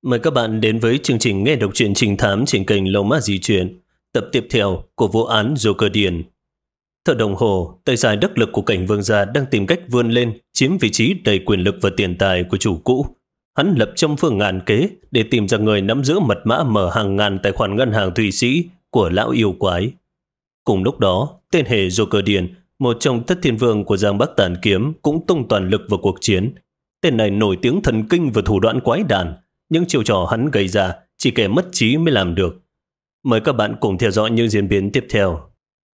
Mời các bạn đến với chương trình nghe đọc truyện trình thám trên kênh Lâu Ma Di Truyện, tập tiếp theo của vụ án Joker Điền. Thợ đồng hồ, tay sai đắc lực của cảnh vương gia đang tìm cách vươn lên, chiếm vị trí đầy quyền lực và tiền tài của chủ cũ. Hắn lập trăm phương ngàn kế để tìm ra người nắm giữ mật mã mở hàng ngàn tài khoản ngân hàng Thụy Sĩ của lão yêu quái. Cùng lúc đó, tên hề Joker Điền, một trong thất thiên vương của Giang Bắc Tản Kiếm, cũng tung toàn lực vào cuộc chiến. Tên này nổi tiếng thần kinh và thủ đoạn quái đản. Những chiêu trò hắn gây ra chỉ kẻ mất trí mới làm được. Mời các bạn cùng theo dõi những diễn biến tiếp theo.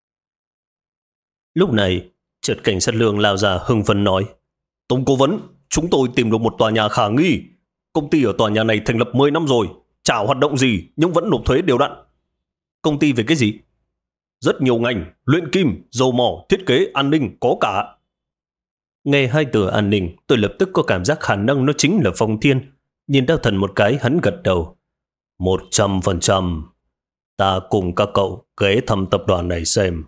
Lúc này, chợt cảnh sát Lương lao ra hưng phấn nói: Tổng cố vấn, chúng tôi tìm được một tòa nhà khả nghi. Công ty ở tòa nhà này thành lập 10 năm rồi, chả hoạt động gì nhưng vẫn nộp thuế đều đặn. Công ty về cái gì? Rất nhiều ngành, luyện kim, dầu mỏ, thiết kế, an ninh, có cả. Nghe hai từ an ninh, tôi lập tức có cảm giác khả năng nó chính là Phong Thiên. Nhìn Đao Thần một cái, hắn gật đầu. 100%. Ta cùng các cậu ghé thăm tập đoàn này xem.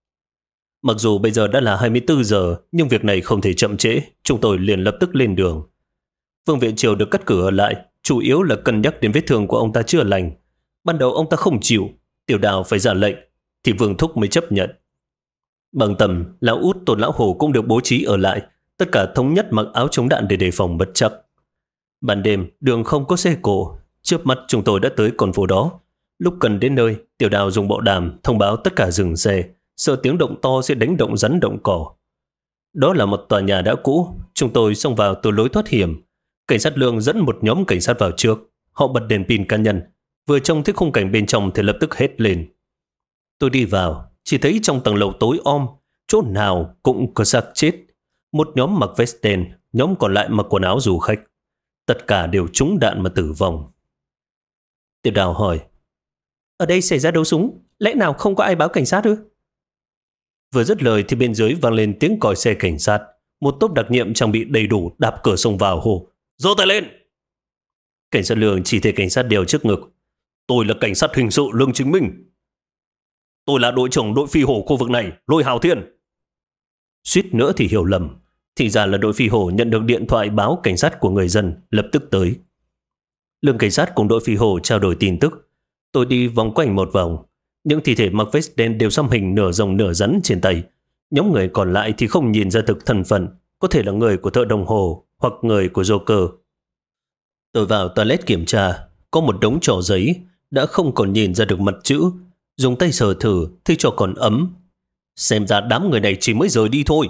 Mặc dù bây giờ đã là 24 giờ, nhưng việc này không thể chậm trễ. Chúng tôi liền lập tức lên đường. Vương Viện Triều được cắt cử ở lại, chủ yếu là cân nhắc đến vết thương của ông ta chưa lành. Ban đầu ông ta không chịu, Tiểu Đào phải ra lệnh, thì Vương Thúc mới chấp nhận. Bằng tầm, lão út Tôn lão Hồ cũng được bố trí ở lại, tất cả thống nhất mặc áo chống đạn để đề phòng bất trắc. Ban đêm, đường không có xe cộ, chớp mắt chúng tôi đã tới con phố đó. Lúc cần đến nơi, Tiểu Đào dùng bộ đàm thông báo tất cả dừng xe, sợ tiếng động to sẽ đánh động rắn động cỏ. Đó là một tòa nhà đã cũ, chúng tôi xông vào từ lối thoát hiểm. Cảnh sát Lương dẫn một nhóm cảnh sát vào trước, họ bật đèn pin cá nhân, vừa trông thấy khung cảnh bên trong thì lập tức hét lên. Tôi đi vào, chỉ thấy trong tầng lầu tối om, chỗ nào cũng có xác chết. Một nhóm mặc vest đen, nhóm còn lại mặc quần áo du khách. Tất cả đều trúng đạn mà tử vong. Tiểu Đào hỏi: Ở đây xảy ra đấu súng, lẽ nào không có ai báo cảnh sát ư? Vừa dứt lời thì bên dưới vang lên tiếng còi xe cảnh sát. Một tốp đặc nhiệm trang bị đầy đủ đạp cửa xông vào hô: Giơ tay lên! Cảnh sát Lương chỉ thấy cảnh sát đeo trước ngực: Tôi là cảnh sát hình sự Lương Chính Minh. Tôi là đội trưởng đội phi hổ khu vực này, Lôi Hào Thiên. Suýt nữa thì hiểu lầm. Thì ra là đội phi hổ nhận được điện thoại báo cảnh sát của người dân, lập tức tới. Lương cảnh sát cùng đội phi hổ trao đổi tin tức. Tôi đi vòng quanh một vòng. Những thi thể mặc vest đen đều xăm hình nửa rồng nửa rắn trên tay. Nhóm người còn lại thì không nhìn ra thực thân phận, có thể là người của thợ đồng hồ hoặc người của Joker. Tôi vào toilet kiểm tra, có một đống trò giấy, đã không còn nhìn ra được mặt chữ. Dùng tay sờ thử, thấy trò còn ấm. Xem ra đám người này chỉ mới rời đi thôi.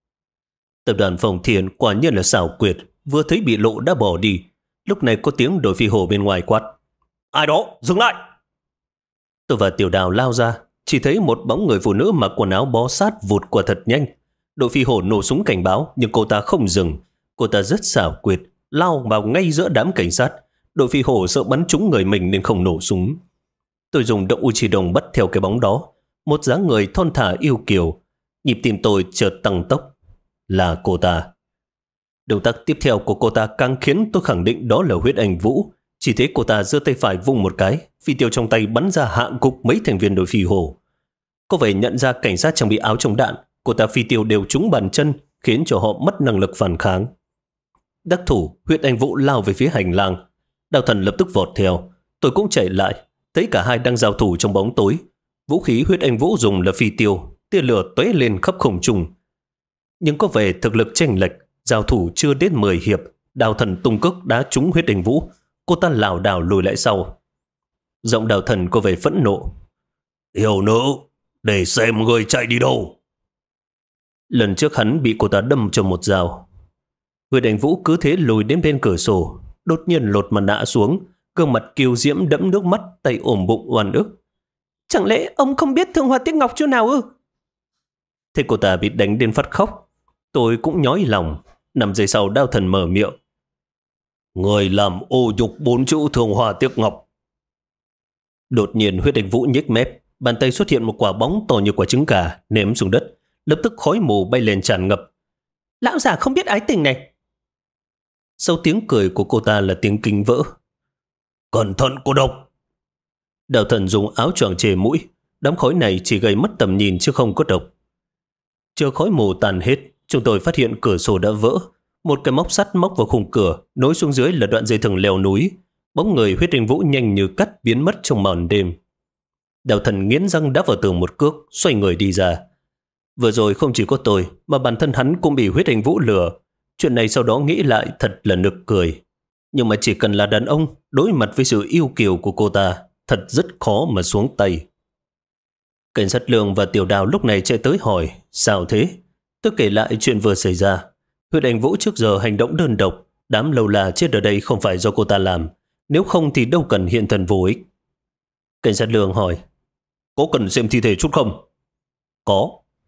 Tập đoàn Phong Thiên quả nhiên là xảo quyệt, vừa thấy bị lộ đã bỏ đi. Lúc này có tiếng đội phi hổ bên ngoài quát: Ai đó, dừng lại! Tôi và Tiểu Đào lao ra, chỉ thấy một bóng người phụ nữ mặc quần áo bó sát vụt qua thật nhanh. Đội phi hổ nổ súng cảnh báo, nhưng cô ta không dừng. Cô ta rất xảo quyệt, lao vào ngay giữa đám cảnh sát. Đội phi hổ sợ bắn trúng người mình nên không nổ súng. Tôi dùng động u chỉ đồng bắt theo cái bóng đó. Một dáng người thon thả yêu kiều. Nhịp tim tôi chợt tăng tốc. Là cô ta. Động tác tiếp theo của cô ta càng khiến tôi khẳng định đó là Huyết Anh Vũ. Chỉ thấy cô ta giơ tay phải vung một cái, phi tiêu trong tay bắn ra hạ gục mấy thành viên đội phi hổ. Có vẻ nhận ra cảnh sát trang bị áo chống đạn, cô ta phi tiêu đều trúng bàn chân, khiến cho họ mất năng lực phản kháng. Đắc thủ, Huyết Anh Vũ lao về phía hành lang. Đao Thần lập tức vọt theo. Tôi cũng chạy lại, thấy cả hai đang giao thủ trong bóng tối. Vũ khí Huyết Anh Vũ dùng là phi tiêu, tia lửa tóe lên khắp không trung. Nhưng có vẻ thực lực chênh lệch, giao thủ chưa đến 10 hiệp, Đao Thần tung cước đá trúng Huyết Anh Vũ. Cô ta lảo đảo lùi lại sau. Giọng Đao Thần có vẻ phẫn nộ: Yêu nữ, để xem người chạy đi đâu. Lần trước hắn bị cô ta đâm cho một dao. Huyết Anh Vũ cứ thế lùi đến bên cửa sổ, đột nhiên lột mặt nạ xuống, gương mặt kiêu diễm đẫm nước mắt, tay ôm bụng oan ức. Chẳng lẽ ông không biết Thương Hoa Tiếc Ngọc chỗ nào ư? Thế cô ta bị đánh đến phát khóc. Tôi cũng nhói lòng. 5 giây sau Đao Thần mở miệng: Người làm ô nhục 4 chữ Thương Hoa Tiếc Ngọc. Đột nhiên Huyết Anh Vũ nhếch mép, bàn tay xuất hiện một quả bóng to như quả trứng gà ném xuống đất, lập tức khói mù bay lên tràn ngập. Lão già không biết ái tình này. Sau tiếng cười của cô ta là tiếng kinh vỡ: Cẩn thận cô độc. Đao Thần dùng áo choàng che mũi. Đám khói này chỉ gây mất tầm nhìn chứ không có độc. Chờ khói mù tàn hết, chúng tôi phát hiện cửa sổ đã vỡ. Một cái móc sắt móc vào khung cửa, nối xuống dưới là đoạn dây thừng leo núi. Bóng người Huyết Anh Vũ nhanh như cắt biến mất trong màn đêm. Đào Thần nghiến răng đá vào tường một cước, xoay người đi ra. Vừa rồi không chỉ có tôi, mà bản thân hắn cũng bị Huyết Anh Vũ lừa. Chuyện này sau đó nghĩ lại thật là nực cười. Nhưng mà chỉ cần là đàn ông, đối mặt với sự yêu kiều của cô ta, thật rất khó mà xuống tay. Cảnh sát Lương và Tiểu Đào lúc này chạy tới hỏi, sao thế? Tôi kể lại chuyện vừa xảy ra. Huyết Anh Vũ trước giờ hành động đơn độc, đám lâu là chết ở đây không phải do cô ta làm. Nếu không thì đâu cần hiện thân vô ích. Cảnh sát Lương hỏi, có cần xem thi thể chút không? Có.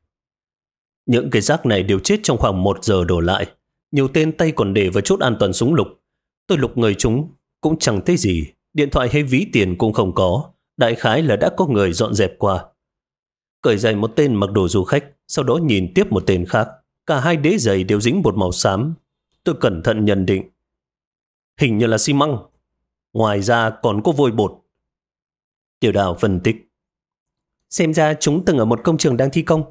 Những cái xác này đều chết trong khoảng 1 giờ đổ lại. Nhiều tên tay còn để vào chốt an toàn súng lục. Tôi lục người chúng cũng chẳng thấy gì. Điện thoại hay ví tiền cũng không có. Đại khái là đã có người dọn dẹp qua. Cởi giày một tên mặc đồ du khách, sau đó nhìn tiếp một tên khác. Cả hai đế giày đều dính bột màu xám. Tôi cẩn thận nhận định, hình như là xi măng. Ngoài ra còn có vôi bột. Tiểu Đào phân tích, xem ra chúng từng ở một công trường đang thi công.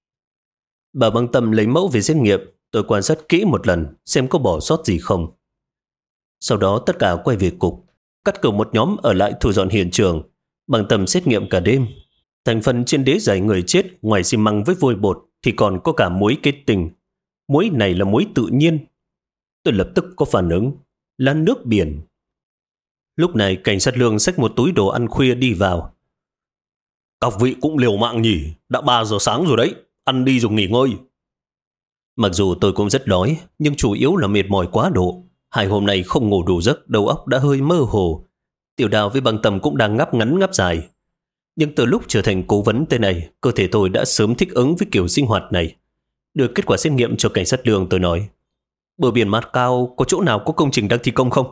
Bà Băng Tâm lấy mẫu về xét nghiệm. Tôi quan sát kỹ một lần xem có bỏ sót gì không. Sau đó tất cả quay về cục, cắt cử một nhóm ở lại thu dọn hiện trường. Băng Tâm xét nghiệm cả đêm. Thành phần trên đế giày người chết ngoài xi măng với vôi bột thì còn có cả muối kết tinh. Muối này là muối tự nhiên. Tôi lập tức có phản ứng, là nước biển. Lúc này cảnh sát Lương xách một túi đồ ăn khuya đi vào. Các vị cũng liều mạng nhỉ, đã 3 giờ sáng rồi đấy, ăn đi rồi nghỉ ngơi. Mặc dù tôi cũng rất đói, nhưng chủ yếu là mệt mỏi quá độ. 2 hôm nay không ngủ đủ giấc, đầu óc đã hơi mơ hồ. Tiểu Đào với Băng Tâm cũng đang ngáp ngắn ngáp dài. Nhưng từ lúc trở thành cố vấn tên này, cơ thể tôi đã sớm thích ứng với kiểu sinh hoạt này. Đưa kết quả xét nghiệm cho cảnh sát Lương, tôi nói, bờ biển Mát Cao có chỗ nào có công trình đang thi công không?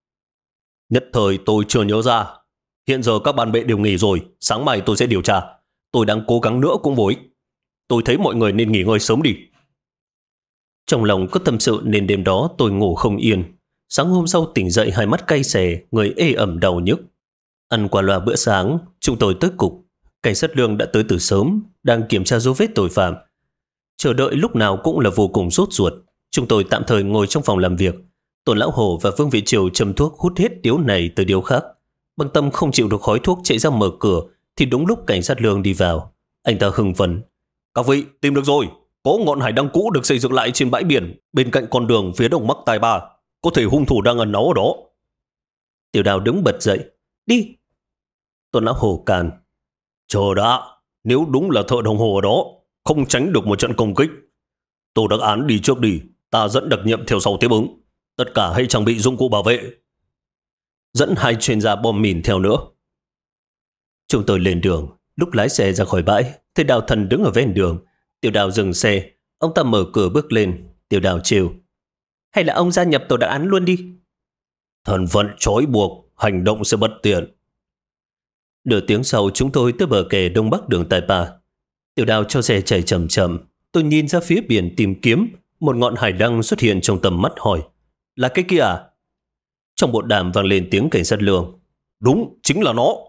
Nhất thời tôi chưa nhớ ra. Hiện giờ các ban bệ đều nghỉ rồi, sáng mai tôi sẽ điều tra. Tôi đang cố gắng nữa cũng vô ích. Tôi thấy mọi người nên nghỉ ngơi sớm đi. Trong lòng có tâm sự nên đêm đó tôi ngủ không yên. Sáng hôm sau tỉnh dậy hai mắt cay xè, người ê ẩm đau nhức. Ăn qua loa bữa sáng, chúng tôi tới cục. Cảnh sát Lương đã tới từ sớm, đang kiểm tra dấu vết tội phạm. Chờ đợi lúc nào cũng là vô cùng sốt ruột. Chúng tôi tạm thời ngồi trong phòng làm việc. Tôn Lão Hổ và Vương Vị Triều châm thuốc hút hết điếu này từ điếu khác. Băng Tâm không chịu được khói thuốc chạy ra mở cửa, thì đúng lúc cảnh sát Lương đi vào. Anh ta hưng phấn. Các vị, tìm được rồi. Có ngọn hải đăng cũ được xây dựng lại trên bãi biển, bên cạnh con đường phía đông bắc Tài Ba. Có thể hung thủ đang ẩn náu ở đó. Tiểu Đào đứng bật dậy. Đi. Tôn Lão Hổ càn. Chờ đã, nếu đúng là thợ đồng hồ ở đó, không tránh được một trận công kích. Tô Đắc Án đi trước đi, ta dẫn đặc nhiệm theo sau tiếp ứng. Tất cả hãy trang bị dụng cụ bảo vệ. Dẫn 2 chuyên gia bom mìn theo nữa. Chúng tôi lên đường. Lúc lái xe ra khỏi bãi, thấy Đào Thần đứng ở ven đường. Tiểu Đào dừng xe. Ông ta mở cửa bước lên. Tiểu Đào trêu, hay là ông gia nhập tổ đặc án luôn đi. Thân phận trói buộc, hành động sẽ bất tiện. Nửa tiếng sau chúng tôi tới bờ kè đông bắc đường Tài Ba. Tiểu Đào cho xe chạy chậm chậm. Tôi nhìn ra phía biển tìm kiếm. Một ngọn hải đăng xuất hiện trong tầm mắt hỏi, là cái kia à? Trong bộ đàm vang lên tiếng cảnh sát Lương. Đúng, chính là nó.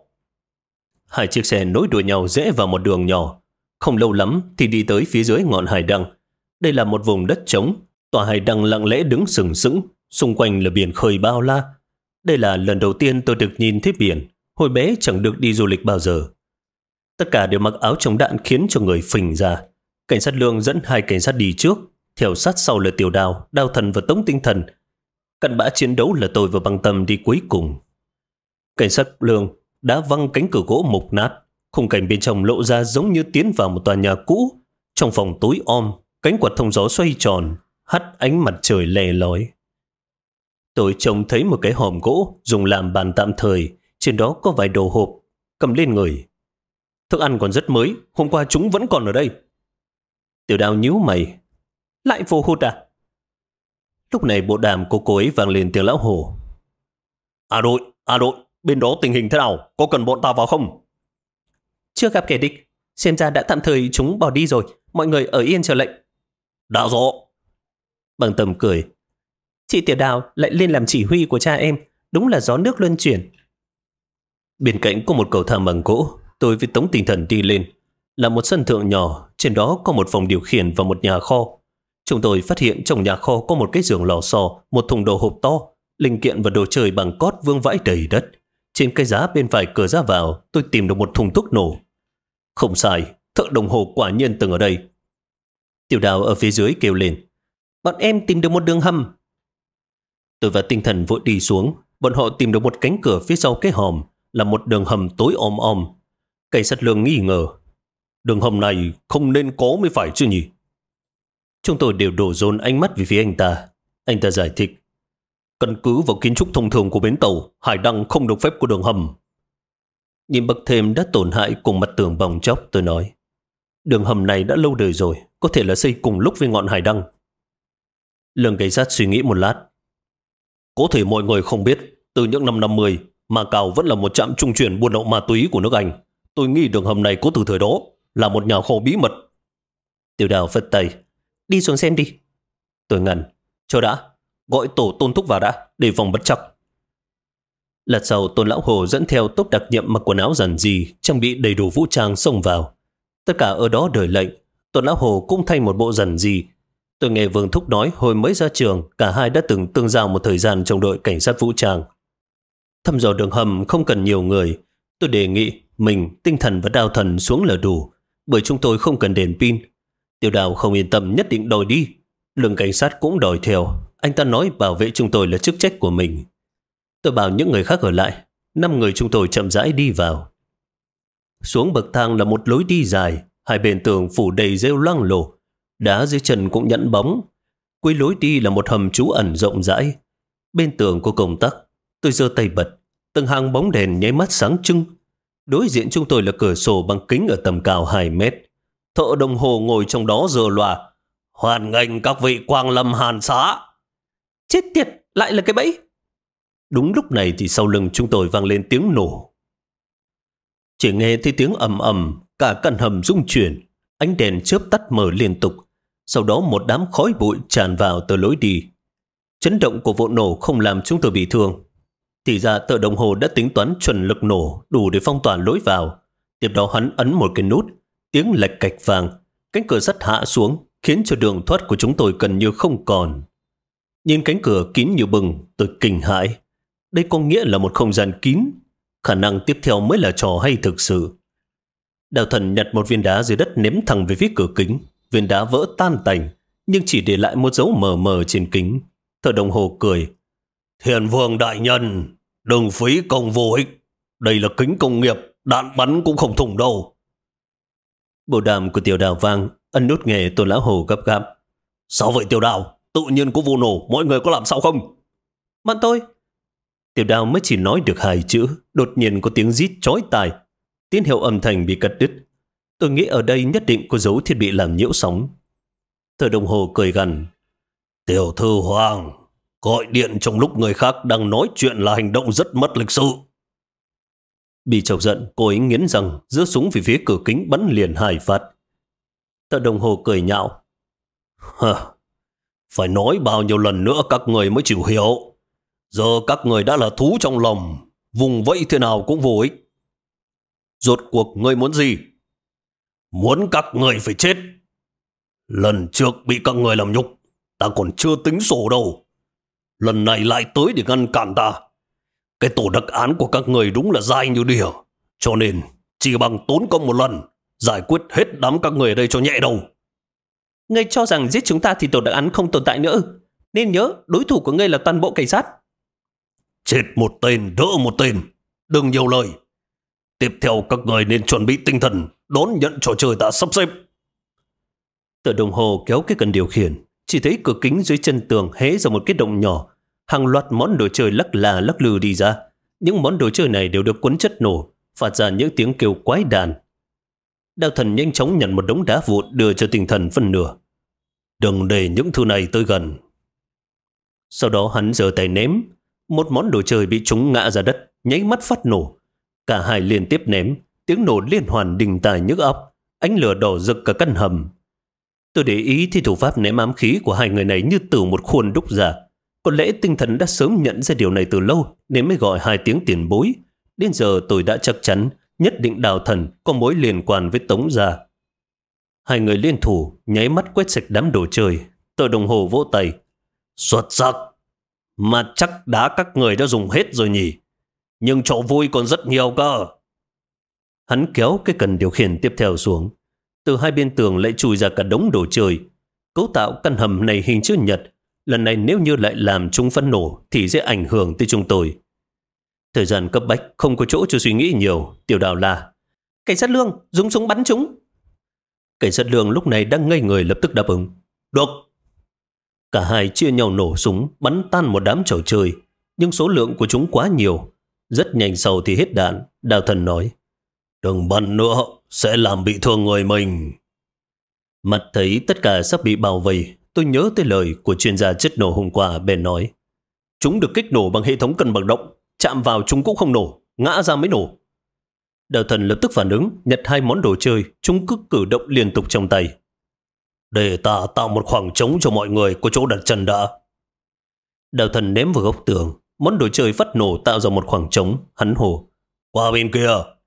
2 chiếc xe nối đuôi nhau rẽ vào một đường nhỏ. Không lâu lắm thì đi tới phía dưới ngọn hải đăng. Đây là một vùng đất trống. Tòa hải đăng lặng lẽ đứng sừng sững. Xung quanh là biển khơi bao la. Đây là lần đầu tiên tôi được nhìn thấy biển. Hồi bé chẳng được đi du lịch bao giờ. Tất cả đều mặc áo chống đạn khiến cho người phình ra. Cảnh sát Lương dẫn 2 cảnh sát đi trước. Theo sát sau là Tiểu Đào, Đao Thần và Tống Tinh Thần. Cặn bã chiến đấu là tôi và Băng Tâm đi cuối cùng. Cảnh sát Lương đã văng cánh cửa gỗ mục nát. Khung cảnh bên trong lộ ra giống như tiến vào một tòa nhà cũ. Trong phòng tối om, cánh quạt thông gió xoay tròn, hắt ánh mặt trời lè lói. Tôi trông thấy một cái hòm gỗ dùng làm bàn tạm thời. Trên đó có vài đồ hộp. Cầm lên người. Thức ăn còn rất mới, hôm qua chúng vẫn còn ở đây. Tiểu Đào nhíu mày. Lại vô hụt à? Lúc này bộ đàm của cô ấy vang lên tiếng Lão Hổ. À đội, bên đó tình hình thế nào? Có cần bọn ta vào không? Chưa gặp kẻ địch. Xem ra đã tạm thời chúng bỏ đi rồi. Mọi người ở yên chờ lệnh. Đã rõ. Băng Tâm cười. Chị Tiểu Đào lại lên làm chỉ huy của cha em. Đúng là gió nước luân chuyển. Bên cạnh có một cầu thang bằng gỗ. Tôi với Tống Tinh Thần đi lên. Là một sân thượng nhỏ. Trên đó có một phòng điều khiển và một nhà kho. Chúng tôi phát hiện trong nhà kho có một cái giường lò xo, một thùng đồ hộp to. Linh kiện và đồ chơi bằng cót vương vãi đầy đất. Trên cái giá bên phải cửa ra vào, tôi tìm được một thùng thuốc nổ. Không sai, thợ đồng hồ quả nhiên từng ở đây. Tiểu Đào ở phía dưới kêu lên, bọn em tìm được một đường hầm. Tôi và Tinh Thần vội đi xuống. Bọn họ tìm được một cánh cửa phía sau cái hòm, là một đường hầm tối om om. Cảnh sát Lương nghi ngờ, đường hầm này không nên có mới phải chứ nhỉ? Chúng tôi đều đổ dồn ánh mắt về phía anh ta. Anh ta giải thích, căn cứ vào kiến trúc thông thường của bến tàu, hải đăng không được phép có đường hầm. Nhìn bậc thềm đã tổn hại cùng mặt tường bong chóc, tôi nói, đường hầm này đã lâu đời rồi, có thể là xây cùng lúc với ngọn hải đăng. Lương cảnh sát suy nghĩ một lát. Có thể mọi người không biết, từ những năm 50, Macau vẫn là một trạm trung chuyển buôn lậu ma túy của nước Anh. Tôi nghĩ đường hầm này có từ thời đó, là một nhà kho bí mật. Tiểu Đào phất tay, đi xuống xem đi. Tôi ngăn, chờ đã, gọi tổ Tôn Thúc vào đã, để phòng bất chắc. Lát sau, Tôn Lão Hồ dẫn theo Tốc đặc nhiệm mặc quần áo giản dị, trang bị đầy đủ vũ trang xông vào. Tất cả ở đó đợi lệnh. Tôn Lão Hồ cũng thay một bộ giản dị. Tôi nghe Vương Thúc nói hồi mới ra trường, cả hai đã từng tương giao một thời gian trong đội cảnh sát vũ trang. Thăm dò đường hầm không cần nhiều người. Tôi đề nghị mình, Tinh Thần và Đao Thần xuống là đủ, bởi chúng tôi không cần đèn pin. Tiểu Đào không yên tâm nhất định đòi đi. Lương cảnh sát cũng đòi theo. Anh ta nói bảo vệ chúng tôi là chức trách của mình. Tôi bảo những người khác ở lại. 5 người chúng tôi chậm rãi đi vào. Xuống bậc thang là một lối đi dài, hai bên tường phủ đầy rêu loang lổ, đá dưới chân cũng nhẵn bóng. Cuối lối đi là một hầm trú ẩn rộng rãi. Bên tường có công tắc. Tôi giơ tay bật, từng hàng bóng đèn nháy mắt sáng trưng. Đối diện chúng tôi là cửa sổ bằng kính ở tầm cao 2 mét. Thợ đồng hồ ngồi trong đó giơ loa, hoan nghênh các vị quang lâm Hàn Xá. Chết tiệt, lại là cái bẫy. Đúng lúc này thì sau lưng chúng tôi vang lên tiếng nổ. Chỉ nghe thấy tiếng ầm ầm, cả căn hầm rung chuyển, ánh đèn chớp tắt mở liên tục. Sau đó một đám khói bụi tràn vào từ lối đi. Chấn động của vụ nổ không làm chúng tôi bị thương. Thì ra thợ đồng hồ đã tính toán chuẩn lực nổ đủ để phong tỏa lối vào. Tiếp đó hắn ấn một cái nút, tiếng lạch cạch vang, cánh cửa sắt hạ xuống, khiến cho đường thoát của chúng tôi gần như không còn. Nhìn cánh cửa kín như bừng, tôi kinh hãi. Đây có nghĩa là một không gian kín. Khả năng tiếp theo mới là trò hay thực sự. Đào Thần nhặt một viên đá dưới đất ném thẳng về phía cửa kính. Viên đá vỡ tan tành, nhưng chỉ để lại một dấu mờ mờ trên kính. Thợ đồng hồ cười. Thiền Vương đại nhân, đừng phí công vô ích. Đây là kính công nghiệp, đạn bắn cũng không thủng đâu. Bộ đàm của Tiểu Đào vang, ấn nút nghe. Tôn Lão Hồ gấp gáp. Sao vậy Tiểu Đào? Tự nhiên có vụ nổ, mọi người có làm sao không? Bọn tôi. Tiểu Đào mới chỉ nói được 2 chữ, đột nhiên có tiếng rít chói tai. Tín hiệu âm thanh bị cắt đứt. Tôi nghĩ ở đây nhất định có dấu thiết bị làm nhiễu sóng. Thợ đồng hồ cười gằn. Tiểu thư Hoàng, gọi điện trong lúc người khác đang nói chuyện là hành động rất mất lịch sự. Bị chọc giận, cô ấy nghiến răng, giơ súng về phía cửa kính bắn liền 2 phát. Thợ đồng hồ cười nhạo. Phải nói bao nhiêu lần nữa các người mới chịu hiểu. Giờ các người đã là thú trong lòng, vùng vẫy thế nào cũng vô ích. Rốt cuộc người muốn gì? Muốn các người phải chết. Lần trước bị các người làm nhục, ta còn chưa tính sổ đâu. Lần này lại tới để ngăn cản ta. Cái tổ đặc án của các người đúng là dai như đỉa. Cho nên chỉ bằng tốn công một lần, giải quyết hết đám các người ở đây cho nhẹ đầu. Ngươi cho rằng giết chúng ta thì tổ đặc án không tồn tại nữa. Nên nhớ, đối thủ của ngươi là toàn bộ cảnh sát. Chết một tên, đỡ một tên. Đừng nhiều lời. Tiếp theo các người nên chuẩn bị tinh thần đón nhận trò chơi ta sắp xếp. Tờ đồng hồ kéo cái cần điều khiển. Chỉ thấy cửa kính dưới chân tường hé ra một cái động nhỏ. Hàng loạt món đồ chơi lắc là lắc lư đi ra. Những món đồ chơi này đều được cuốn chất nổ, phát ra những tiếng kêu quái đàn. Đao Thần nhanh chóng nhận một đống đá vụn đưa cho Tinh Thần phân nửa. Đừng để những thứ này tới gần. Sau đó hắn giơ tay ném. Một món đồ chơi bị trúng ngã ra đất, nháy mắt phát nổ. Cả hai liên tiếp ném, tiếng nổ liên hoàn đình tài nhức óc, ánh lửa đỏ rực cả căn hầm. Tôi để ý thì thủ pháp ném ám khí của hai người này như từ một khuôn đúc ra. Có lẽ Tinh Thần đã sớm nhận ra điều này từ lâu nên mới gọi 2 tiếng tiền bối. Đến giờ tôi đã chắc chắn nhất định Đào Thần có mối liên quan với Tống gia. Hai người liên thủ nháy mắt quét sạch đám đồ chơi. Tờ đồng hồ vỗ tay. Xuất sắc. Mà chắc đá các người đã dùng hết rồi nhỉ. Nhưng chỗ vui còn rất nhiều cơ. Hắn kéo cái cần điều khiển tiếp theo xuống. Từ hai bên tường lại chui ra cả đống đồ chơi. Cấu tạo căn hầm này hình chữ nhật. Lần này nếu như lại làm chúng phát nổ thì sẽ ảnh hưởng tới chúng tôi. Thời gian cấp bách, không có chỗ cho suy nghĩ nhiều. Tiểu Đào la: cảnh sát Lương, dùng súng bắn chúng. Cảnh sát Lương lúc này đang ngây người, lập tức đáp ứng: được. Cả hai chia nhau nổ súng, bắn tan một đám trò chơi, nhưng số lượng của chúng quá nhiều. Rất nhanh sau thì hết đạn. Đào Thần nói: đừng bắn nữa, sẽ làm bị thương người mình. Mặt thấy tất cả sắp bị bao vây, tôi nhớ tới lời của chuyên gia chất nổ hôm qua, bèn nói: chúng được kích nổ bằng hệ thống cân bằng động, chạm vào chúng cũng không nổ, ngã ra mới nổ. Đào Thần lập tức phản ứng, nhặt hai món đồ chơi, chúng cứ cử động liên tục trong tay. Để ta tạo một khoảng trống cho mọi người có chỗ đặt chân đã. Đào Thần ném vào góc tường, món đồ chơi phát nổ tạo ra một khoảng trống. Hắn hô: qua bên kia.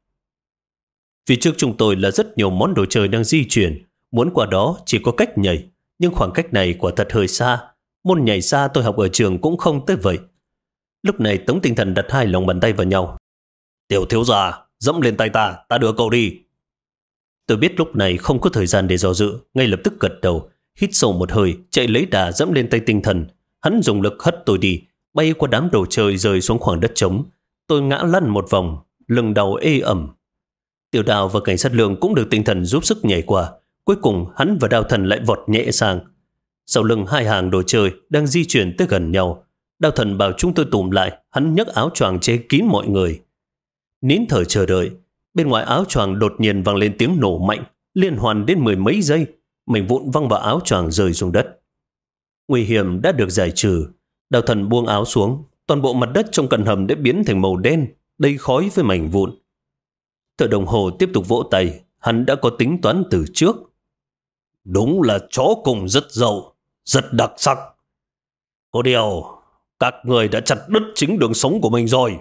Phía trước chúng tôi là rất nhiều món đồ chơi đang di chuyển, muốn qua đó chỉ có cách nhảy, nhưng khoảng cách này quả thật hơi xa. Môn nhảy xa tôi học ở trường cũng không tới vậy. Lúc này Tống Tinh Thần đặt hai lòng bàn tay vào nhau. Tiểu thiếu gia, dẫm lên tay ta đưa cậu đi. Tôi biết lúc này không có thời gian để do dự, ngay lập tức gật đầu, hít sâu một hơi, chạy lấy đà dẫm lên tay Tinh Thần. Hắn dùng lực hất tôi đi, bay qua đám đồ chơi rơi xuống khoảng đất trống. Tôi ngã lăn một vòng, lưng đau ê ẩm. Tiểu Đào và cảnh sát Lương cũng được Tinh Thần giúp sức nhảy qua. Cuối cùng hắn và Đào Thần lại vọt nhẹ sang. Sau lưng hai hàng đồ chơi đang di chuyển tới gần nhau. Đào Thần bảo chúng tôi tụm lại, hắn nhấc áo choàng che kín mọi người. Nín thở chờ đợi, bên ngoài áo choàng đột nhiên vang lên tiếng nổ mạnh, liên hoàn đến mười mấy giây, mảnh vụn văng vào áo choàng rơi xuống đất. Nguy hiểm đã được giải trừ. Đào Thần buông áo xuống, toàn bộ mặt đất trong căn hầm đã biến thành màu đen, đầy khói với mảnh vụn. Thợ đồng hồ tiếp tục vỗ tay, hắn đã có tính toán từ trước. Đúng là chó cùng rất dậu, rất đặc sắc. Có điều, các người đã chặt đứt chính đường sống của mình rồi.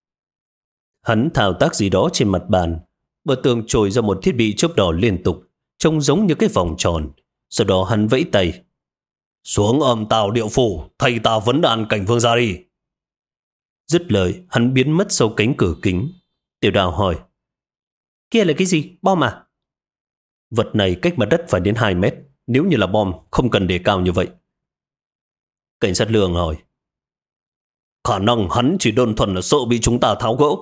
Hắn thao tác gì đó trên mặt bàn. Bờ tường trồi ra một thiết bị chớp đỏ liên tục, trông giống như cái vòng tròn. Sau đó hắn vẫy tay. Xuống âm tào địa phủ, thầy ta vấn đàn cảnh vương ra đi. Dứt lời, hắn biến mất sau cánh cửa kính. Tiểu Đào hỏi: kia là cái gì, bom à? Vật này cách mặt đất phải đến 2 mét. Nếu như là bom, không cần để cao như vậy. Cảnh sát Lương hỏi: khả năng hắn chỉ đơn thuần là sợ bị chúng ta tháo gỡ.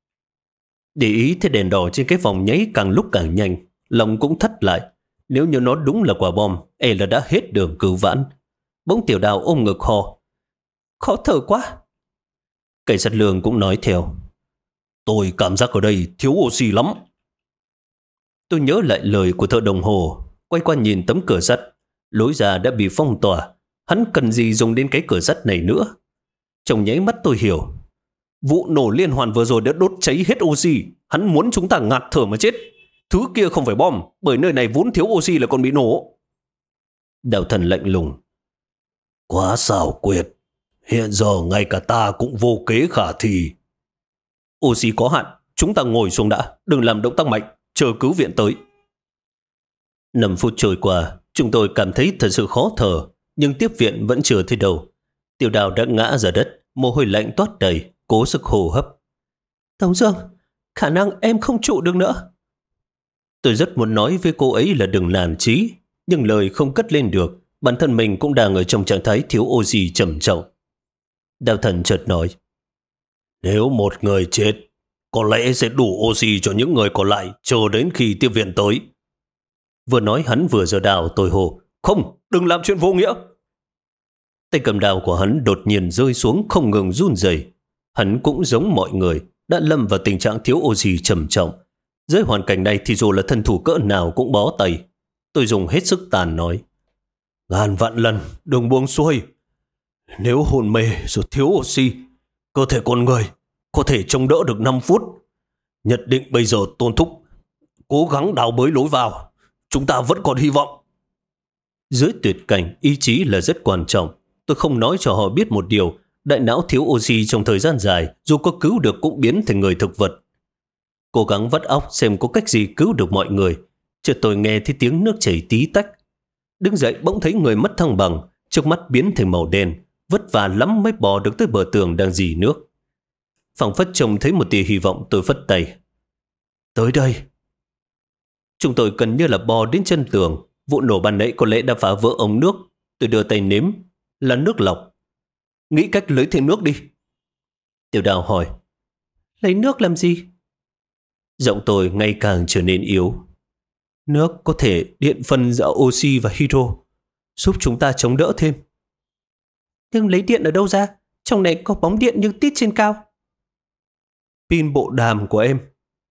Để ý thấy đèn đỏ trên cái vòng nháy càng lúc càng nhanh, lòng cũng thắt lại. Nếu như nó đúng là quả bom, là đã hết đường cứu vãn. Bỗng Tiểu Đào ôm ngực hò: khó thở quá. Cảnh sát Lương cũng nói theo: tôi cảm giác ở đây thiếu oxy lắm. Tôi nhớ lại lời của thợ đồng hồ, quay qua nhìn tấm cửa sắt. Lối ra đã bị phong tỏa, hắn cần gì dùng đến cái cửa sắt này nữa? Trong nháy mắt tôi hiểu, vụ nổ liên hoàn vừa rồi đã đốt cháy hết oxy. Hắn muốn chúng ta ngạt thở mà chết. Thứ kia không phải bom, bởi nơi này vốn thiếu oxy là còn bị nổ. Đào Thần lạnh lùng: quá xảo quyệt, hiện giờ ngay cả ta cũng vô kế khả thi. Oxy có hạn, chúng ta ngồi xuống đã, đừng làm động tác mạnh, chờ cứu viện tới. 5 phút trôi qua, chúng tôi cảm thấy thật sự khó thở, nhưng tiếp viện vẫn chưa thấy đâu. Tiểu Đào đã ngã ra đất, mồ hôi lạnh toát đầy, cố sức hô hấp. Tống Dương, khả năng em không trụ được nữa. Tôi rất muốn nói với cô ấy là đừng nản chí, nhưng lời không cất lên được. Bản thân mình cũng đang ở trong trạng thái thiếu oxy trầm trọng. Đào Thần chợt nói: nếu một người chết, có lẽ sẽ đủ oxy cho những người còn lại chờ đến khi tiếp viện tới. Vừa nói hắn vừa giơ đao. Tôi hô: không, đừng làm chuyện vô nghĩa. Tay cầm đao của hắn đột nhiên rơi xuống, không ngừng run rẩy. Hắn cũng giống mọi người, đã lâm vào tình trạng thiếu oxy trầm trọng. Dưới hoàn cảnh này thì dù là thân thủ cỡ nào cũng bó tay. Tôi dùng hết sức tàn nói: ngàn vạn lần đừng buông xuôi. Nếu hôn mê rồi thiếu oxy, cơ thể con người có thể chống đỡ được 5 phút. Nhất định bây giờ Tôn Thúc cố gắng đào bới lối vào. Chúng ta vẫn còn hy vọng. Dưới tuyệt cảnh, ý chí là rất quan trọng. Tôi không nói cho họ biết một điều: đại não thiếu oxy trong thời gian dài, dù có cứu được cũng biến thành người thực vật. Cố gắng vắt óc xem có cách gì cứu được mọi người. Chợt tôi nghe thấy tiếng nước chảy tí tách. Đứng dậy bỗng thấy người mất thăng bằng, trước mắt biến thành màu đen. vất vả lắm mới bò được tới bờ tường đang rỉ nước. Phảng phất trông thấy một tia hy vọng, tôi phất tay. Tới đây. Chúng tôi gần như là bò đến chân tường. Vụ nổ ban nãy có lẽ đã phá vỡ ống nước. Tôi đưa tay nếm, là nước lọc. Nghĩ cách lấy thêm nước đi. Tiểu Đào hỏi. Lấy nước làm gì? Giọng tôi ngày càng trở nên yếu. Nước có thể điện phân giữa oxy và hydro, giúp chúng ta chống đỡ thêm. Nhưng lấy điện ở đâu ra? Trong này có bóng điện như tít trên cao. Pin bộ đàm của em.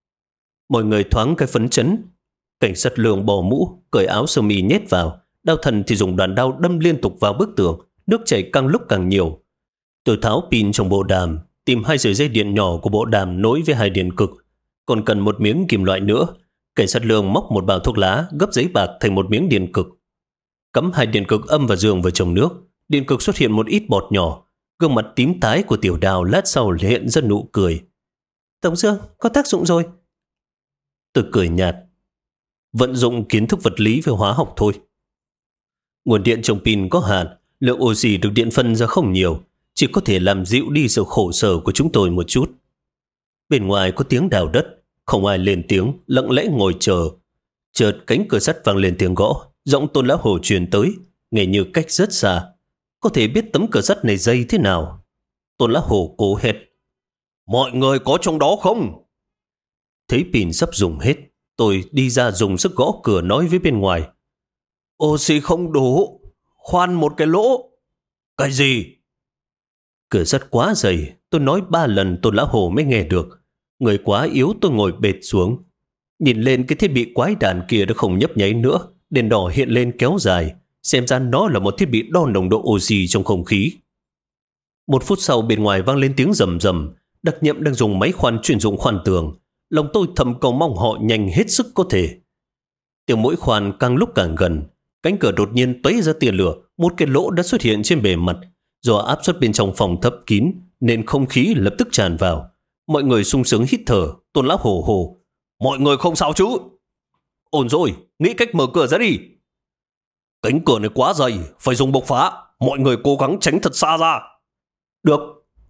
Mọi người thoáng cái phấn chấn. Cảnh sát Lương bỏ mũ, cởi áo sơ mi nhét vào. Đao Thần thì dùng đoàn đao đâm liên tục vào bức tường. Nước chảy càng lúc càng nhiều. Tôi tháo pin trong bộ đàm, tìm 2 sợi dây điện nhỏ của bộ đàm nối với 2 điện cực. Còn cần một miếng kim loại nữa. Cảnh sát Lương móc một bao thuốc lá, gấp giấy bạc thành một miếng điện cực. Cắm 2 điện cực âm và dương vào trong nước. Điện cực xuất hiện một ít bọt nhỏ. Gương mặt tím tái của Tiểu Đào lát sau hiện ra nụ cười. Tổng Dương, có tác dụng rồi. Tôi cười nhạt. Vận dụng kiến thức vật lý với hóa học thôi. Nguồn điện trong pin có hạn, lượng oxy được điện phân ra không nhiều, chỉ có thể làm dịu đi sự khổ sở của chúng tôi một chút. Bên ngoài có tiếng đào đất, không ai lên tiếng, lặng lẽ ngồi chờ. Chợt cánh cửa sắt vang lên tiếng gõ, giọng Tôn Lão Hổ truyền tới, nghe như cách rất xa. Có thể biết tấm cửa sắt này dày thế nào. Tôn Lão Hổ cố hét. Mọi người có trong đó không? Thấy pin sắp dùng hết, tôi đi ra dùng sức gõ cửa nói với bên ngoài. Oxy không đủ, khoan một cái lỗ. Cái gì? Cửa sắt quá dày, tôi nói 3 lần Tôn Lão Hổ mới nghe được. Người quá yếu tôi ngồi bệt xuống. Nhìn lên cái thiết bị quái đản kia đã không nhấp nháy nữa, đèn đỏ hiện lên kéo dài. Xem ra nó là một thiết bị đo nồng độ oxy trong không khí. 1 phút sau bên ngoài vang lên tiếng rầm rầm. Đặc nhiệm đang dùng máy khoan chuyên dụng khoan tường. Lòng tôi thầm cầu mong họ nhanh hết sức có thể. Tiếng mũi khoan càng lúc càng gần. Cánh cửa đột nhiên tóe ra tia lửa. Một cái lỗ đã xuất hiện trên bề mặt. Do áp suất bên trong phòng thấp kín nên không khí lập tức tràn vào. Mọi người sung sướng hít thở. Tôn Lão hổ hổ. Mọi người không sao chứ? Ổn rồi, nghĩ cách mở cửa ra đi. Cánh cửa này quá dày, phải dùng bộc phá. Mọi người cố gắng tránh thật xa ra. Được.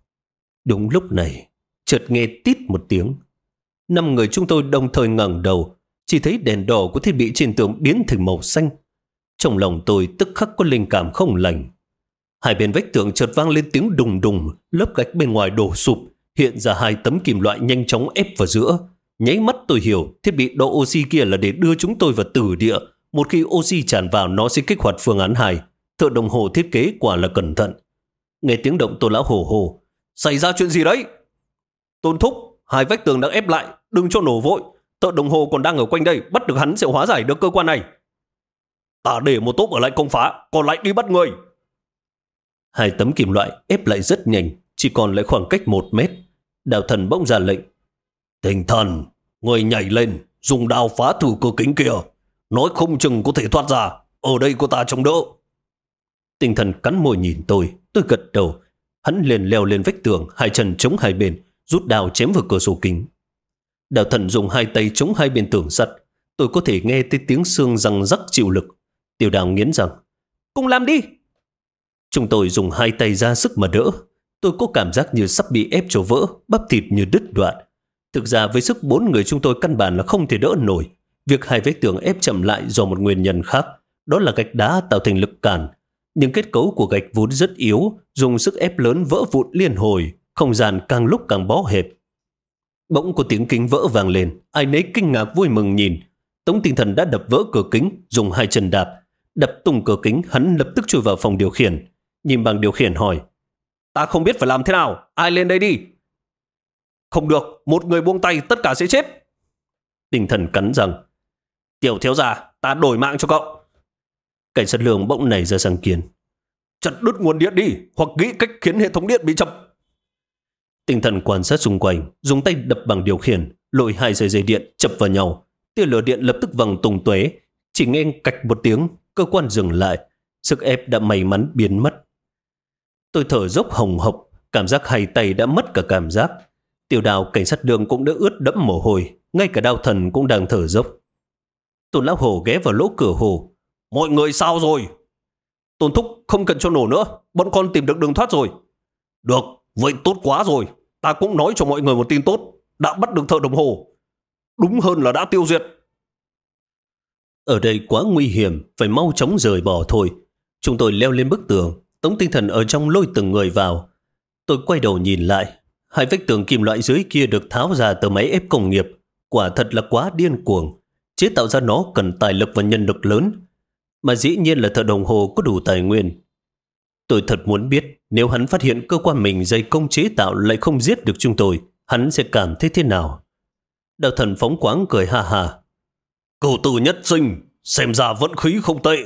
Đúng lúc này, chợt nghe tít một tiếng. 5 người chúng tôi đồng thời ngẩng đầu, chỉ thấy đèn đỏ của thiết bị trên tường biến thành màu xanh. Trong lòng tôi tức khắc có linh cảm không lành. Hai bên vách tường chợt vang lên tiếng đùng đùng, lớp gạch bên ngoài đổ sụp, hiện ra 2 tấm kim loại nhanh chóng ép vào giữa. Nháy mắt tôi hiểu thiết bị đo oxy kia là để đưa chúng tôi vào tử địa. Một khi oxy tràn vào nó sẽ kích hoạt phương án 2. Thợ đồng hồ thiết kế quả là cẩn thận. Nghe tiếng động Tôn Lão hổ hổ. Xảy ra chuyện gì đấy? Tôn thúc, 2 vách tường đang ép lại, đừng cho nổ vội. Thợ đồng hồ còn đang ở quanh đây, bắt được hắn sẽ hóa giải được cơ quan này. Ta để một tốp ở lại công phá, còn lại đi bắt người. 2 tấm kim loại ép lại rất nhanh, chỉ còn lại khoảng cách 1 mét. Đạo Thần bỗng ra lệnh. Tinh Thần, người nhảy lên, dùng đao phá thử cửa kính kia. Nói không chừng có thể thoát ra, ở đây có ta chống đỡ. Tinh Thần cắn môi nhìn tôi gật đầu. Hắn liền leo lên vách tường, 2 chân chống hai bên, rút đao chém vào cửa sổ kính. Đạo Thần dùng 2 tay chống hai bên tường sắt. Tôi có thể nghe thấy tiếng xương răng rắc chịu lực. Tiểu Đào nghiến rằng, cùng làm đi. Chúng tôi dùng 2 tay ra sức mà đỡ. Tôi có cảm giác như sắp bị ép cho vỡ, bắp thịt như đứt đoạn. Thực ra với sức 4 người chúng tôi căn bản là không thể đỡ nổi. Việc 2 vách tường ép chậm lại do một nguyên nhân khác, đó là gạch đá tạo thành lực cản. Nhưng kết cấu của gạch vốn rất yếu, dùng sức ép lớn vỡ vụn liên hồi, không gian càng lúc càng bó hẹp. Bỗng có tiếng kính vỡ vang lên, ai nấy kinh ngạc vui mừng nhìn. Tống Tinh Thần đã đập vỡ cửa kính, dùng 2 chân đập tung cửa kính, hắn lập tức chui vào phòng điều khiển. Nhìn bảng điều khiển hỏi, ta không biết phải làm thế nào, ai lên đây đi. Không được, một người buông tay tất cả sẽ chết. Tinh Thần cắn rằng, Tiểu thiếu gia, ta đổi mạng cho cậu. Cảnh sát Lương bỗng nảy ra sáng kiến. Chặt đứt nguồn điện đi, hoặc nghĩ cách khiến hệ thống điện bị chập. Tinh Thần quan sát xung quanh, dùng tay đập bằng điều khiển, lôi 2 sợi dây điện chập vào nhau. Tia lửa điện lập tức văng tung tóe, chỉ nghe cạch một tiếng, cơ quan dừng lại, sức ép đã may mắn biến mất. Tôi thở dốc hồng hộc, cảm giác 2 tay đã mất cả cảm giác. Tiểu Đào cảnh sát Lương cũng đã ướt đẫm mồ hôi, ngay cả Đạo Thần cũng đang thở dốc. Tôn Lão hổ ghé vào lỗ cửa hồ. Mọi người sao rồi? Tôn thúc không cần cho nổ nữa, bọn con tìm được đường thoát rồi. Được, vậy tốt quá rồi. Ta cũng nói cho mọi người một tin tốt, đã bắt được thợ đồng hồ. Đúng hơn là đã tiêu diệt. Ở đây quá nguy hiểm, phải mau chóng rời bỏ thôi. Chúng tôi leo lên bức tường, tống tinh thần ở trong lôi từng người vào. Tôi quay đầu nhìn lại, hai vách tường kim loại dưới kia được tháo ra từ máy ép công nghiệp. Quả thật là quá điên cuồng. Chế tạo ra nó cần tài lực và nhân lực lớn, mà dĩ nhiên là thợ đồng hồ có đủ tài nguyên. Tôi thật muốn biết nếu hắn phát hiện cơ quan mình dày công chế tạo lại không giết được chúng tôi, hắn sẽ cảm thấy thế nào. Đạo thần phóng khoáng cười ha ha. Cửu tử nhất sinh, xem ra vận khí không tệ.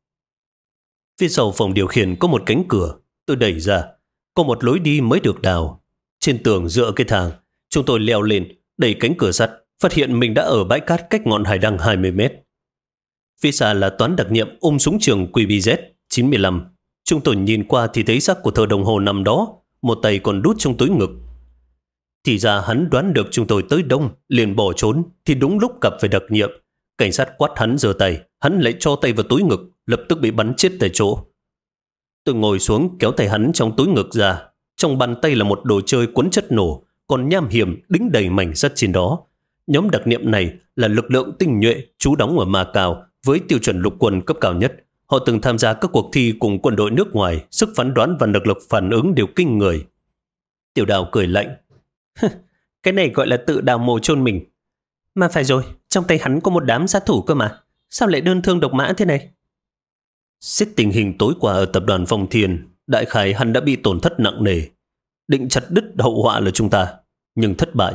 Phía sau phòng điều khiển có một cánh cửa, tôi đẩy ra. Có một lối đi mới được đào. Trên tường dựa cái thang, chúng tôi leo lên, đẩy cánh cửa sắt, phát hiện mình đã ở bãi cát cách ngọn hải đăng 20 mét. Phía xa là toán đặc nhiệm ôm súng trường QBZ-95. Chúng tôi nhìn qua thì thấy xác của thợ đồng hồ nằm đó, một tay còn đút trong túi ngực. Thì ra hắn đoán được chúng tôi tới đông, liền bỏ trốn, thì đúng lúc gặp phải đặc nhiệm. Cảnh sát quát hắn giơ tay, hắn lại cho tay vào túi ngực, lập tức bị bắn chết tại chỗ. Tôi ngồi xuống kéo tay hắn trong túi ngực ra. Trong bàn tay là một đồ chơi cuốn chất nổ, còn nham hiểm đính đầy mảnh sắt trên đó. Nhóm đặc nhiệm này là lực lượng tinh nhuệ trú đóng ở Macau với tiêu chuẩn lục quân cấp cao nhất. Họ từng tham gia các cuộc thi cùng quân đội nước ngoài, sức phán đoán và năng lực phản ứng đều kinh người. Tiểu Đào cười lạnh. Cái này gọi là tự đào mồ chôn mình. Mà phải rồi, trong tay hắn có một đám sát thủ cơ mà. Sao lại đơn thương độc mã thế này? Xét tình hình tối qua ở tập đoàn Phong Thiên, đại khái hắn đã bị tổn thất nặng nề. Định chặt đứt hậu họa là chúng ta, nhưng thất bại.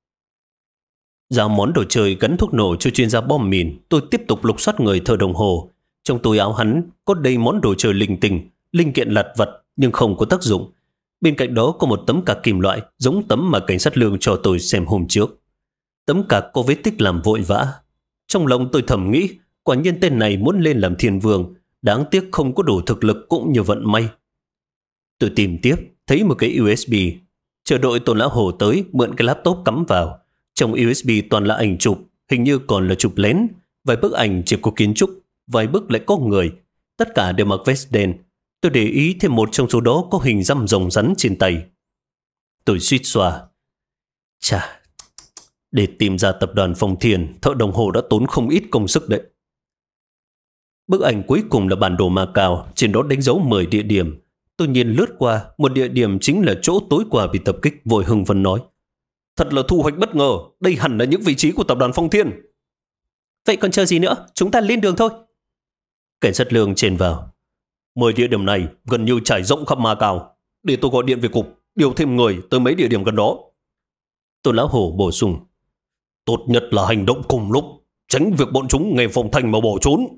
Giao món đồ chơi gắn thuốc nổ cho chuyên gia bom mìn, tôi tiếp tục lục soát người thợ đồng hồ. Trong túi áo hắn có đầy món đồ chơi linh tinh, linh kiện lặt vặt nhưng không có tác dụng. Bên cạnh đó có một tấm cạc kim loại giống tấm mà cảnh sát Lương cho tôi xem hôm trước. Tấm cạc có vết tích làm vội vã. Trong lòng tôi thầm nghĩ, quả nhiên tên này muốn lên làm thiên vương, đáng tiếc không có đủ thực lực cũng như vận may. Tôi tìm tiếp, thấy một cái USB. Chờ đội Tôn Lão Hồ tới, mượn cái laptop cắm vào. Trong USB toàn là ảnh chụp, hình như còn là chụp lén. Vài bức ảnh chỉ có kiến trúc, vài bức lại có người. Tất cả đều mặc vest đen. Tôi để ý thêm một trong số đó có hình răm rồng rắn trên tay. Tôi suýt xoa. Chà, để tìm ra tập đoàn Phong Thiên, thợ đồng hồ đã tốn không ít công sức đấy. Bức ảnh cuối cùng là bản đồ Macau, trên đó đánh dấu 10 địa điểm. Tôi nhìn lướt qua, một địa điểm chính là chỗ tối qua bị tập kích, vội hưng phấn nói. Thật là thu hoạch bất ngờ, đây hẳn là những vị trí của tập đoàn Phong Thiên. Vậy còn chờ gì nữa, chúng ta lên đường thôi. Cảnh sát Lương trên vào. 10 địa điểm này gần như trải rộng khắp Macau. Để tôi gọi điện về cục, điều thêm người tới mấy địa điểm gần đó. Tôn Lão Hổ bổ sung. Tốt nhất là hành động cùng lúc, tránh việc bọn chúng nghe phòng thanh mà bỏ trốn.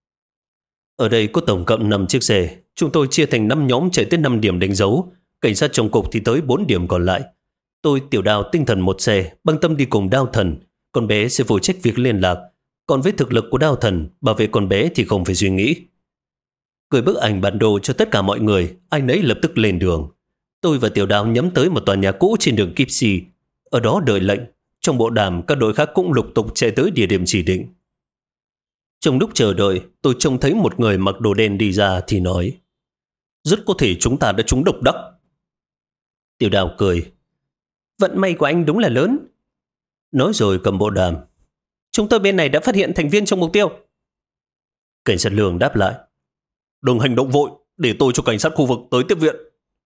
Ở đây có tổng cộng 5 chiếc xe. Chúng tôi chia thành 5 nhóm chạy tới 5 điểm đánh dấu. Cảnh sát trong cục thì tới 4 điểm còn lại. Tôi, Tiểu Đào, Tinh Thần một xe, băng tâm đi cùng Đao Thần. Con bé sẽ phụ trách việc liên lạc. Còn với thực lực của Đao Thần, bảo vệ con bé thì không phải suy nghĩ. Gửi bức ảnh bản đồ cho tất cả mọi người, ai nấy lập tức lên đường. Tôi và Tiểu Đào nhắm tới một tòa nhà cũ trên đường Kipsi. Ở đó đợi lệnh. Trong bộ đàm, các đội khác cũng lục tục chạy tới địa điểm chỉ định. Trong lúc chờ đợi, tôi trông thấy một người mặc đồ đen đi ra thì nói. Rất có thể chúng ta đã trúng độc đắc. Tiểu Đào cười. Vận may của anh đúng là lớn. Nói rồi cầm bộ đàm. Chúng tôi bên này đã phát hiện thành viên trong mục tiêu. Cảnh sát Lương đáp lại. Đừng hành động vội, để tôi cho cảnh sát khu vực tới tiếp viện.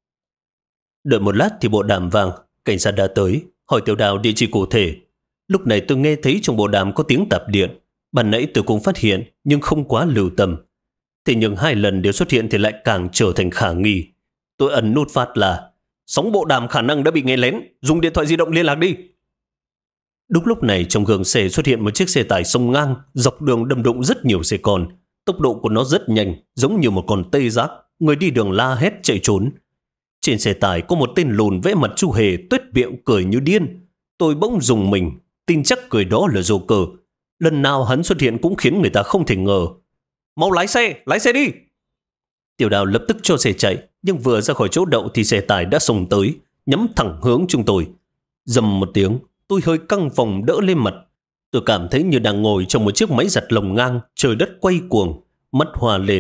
Đợi một lát thì bộ đàm vang. Cảnh sát đã tới, hỏi Tiểu Đào địa chỉ cụ thể. Lúc này tôi nghe thấy trong bộ đàm có tiếng tạp điện. Ban nãy tôi cũng phát hiện, nhưng không quá lưu tâm. Thế nhưng 2 lần đều xuất hiện thì lại càng trở thành khả nghi. Tôi ấn nút phát là sóng bộ đàm khả năng đã bị nghe lén, dùng điện thoại di động liên lạc đi. Đúng lúc này trong gương xe xuất hiện một chiếc xe tải xông ngang, dọc đường đâm đụng rất nhiều xe con. Tốc độ của nó rất nhanh, giống như một con tê giác. Người đi đường la hét chạy trốn. Trên xe tải có một tên lùn vẽ mặt Chu Hề, tuét miệng cười như điên. Tôi bỗng dùng mình, tin chắc cười đó là Joker. Lần nào hắn xuất hiện cũng khiến người ta không thể ngờ. Mau lái xe đi! Tiểu Đào lập tức cho xe chạy, nhưng vừa ra khỏi chỗ đậu thì xe tải đã xông tới, nhắm thẳng hướng chúng tôi. Dầm một tiếng, tôi hơi căng phòng đỡ lên mặt. Tôi cảm thấy như đang ngồi trong một chiếc máy giặt lồng ngang, trời đất quay cuồng, mắt hoa lên.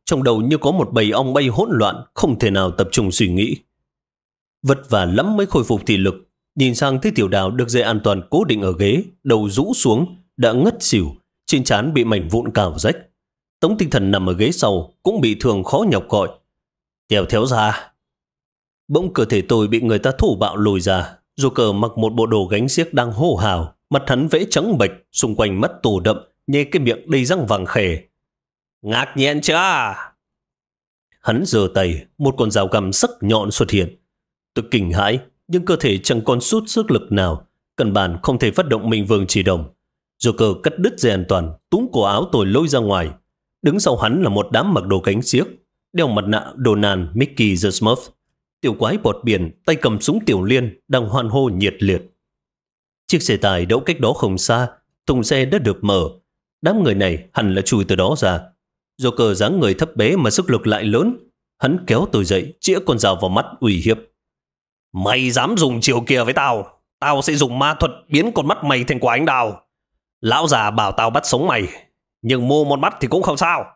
Trong đầu như có một bầy ong bay hỗn loạn, không thể nào tập trung suy nghĩ. Vất vả lắm mới khôi phục thị lực. Nhìn sang thấy Tiểu Đào được dây an toàn cố định ở ghế, đầu rũ xuống, đã ngất xỉu, trên trán bị mảnh vụn cào rách. Tống Tinh Thần nằm ở ghế sau cũng bị thương khó nhọc gọi: "Kéo theo ra." Bỗng cơ thể tôi bị người ta thô bạo lùi ra. Joker mặc một bộ đồ gánh xiếc đang hô hào, mặt hắn vẽ trắng bệch, xung quanh mắt tù đậm, nhè cái miệng đầy răng vàng khè. "Ngạc nhiên chưa?" Hắn giơ tay, một con dao găm sắc nhọn xuất hiện. Tôi kinh hãi, nhưng cơ thể chẳng còn chút sức lực nào, căn bản không thể phát động Minh Vương Chỉ Đồng. Joker cắt đứt dây an toàn, túm cổ áo tôi lôi ra ngoài. Đứng sau hắn là một đám mặc đồ gánh xiếc, đeo mặt nạ Donald Mickey the Smurf. Tiểu quái bọt biển, tay cầm súng tiểu liên, đang hoan hô nhiệt liệt. Chiếc xe tải đậu cách đó không xa, thùng xe đã được mở. Đám người này hẳn là chui từ đó ra. Joker dáng người thấp bé mà sức lực lại lớn. Hắn kéo tôi dậy, chĩa con dao vào mắt uy hiếp. "Mày dám dùng chiều kia với tao, tao sẽ dùng ma thuật biến con mắt mày thành quả anh đào. Lão già bảo tao bắt sống mày, nhưng mua một mắt thì cũng không sao."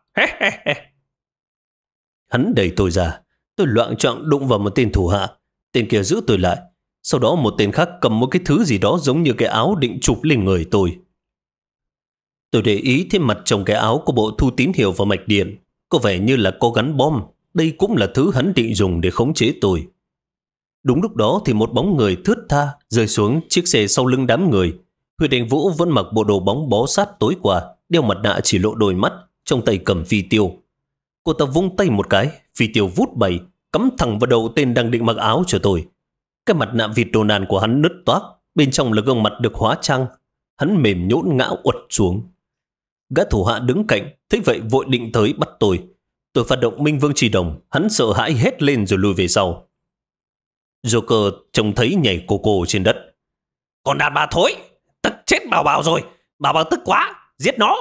Hắn đẩy tôi ra. Tôi loạng choạng đụng vào một tên thủ hạ. Tên kia giữ tôi lại. Sau đó một tên khác cầm một cái thứ gì đó giống như cái áo định chụp lên người tôi. Tôi để ý thấy mặt trong cái áo có bộ thu tín hiệu vào mạch điện. Có vẻ như là có gắn bom. Đây cũng là thứ hắn định dùng để khống chế tôi. Đúng lúc đó thì một bóng người thướt tha rơi xuống chiếc xe sau lưng đám người. Huyết Anh Vũ vẫn mặc bộ đồ bóng bó sát tối qua, đeo mặt nạ chỉ lộ đôi mắt, trong tay cầm phi tiêu. Cô ta vung tay một cái, phi tiêu vút bay, cắm thẳng vào đầu tên đang định mặc áo cho tôi. Cái mặt nạ vịt Donald của hắn nứt toác, bên trong là gương mặt được hóa trang. Hắn mềm nhũn ngã uất xuống. Gã thủ hạ đứng cạnh, thấy vậy vội định tới bắt tôi. Tôi phát động Minh Vương Chỉ Đồng, hắn sợ hãi hét lên rồi lùi về sau. Joker trông thấy nhảy cô trên đất. "Còn đàn bà thối, tức chết Bảo Bảo rồi, Bảo Bảo tức quá, giết nó."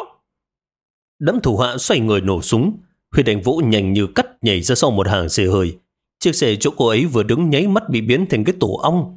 Đám thủ hạ xoay người nổ súng. Huyết Anh Vũ nhanh như cắt nhảy ra sau một hàng xe hơi. Chiếc xe chỗ cô ấy vừa đứng nháy mắt bị biến thành cái tổ ong.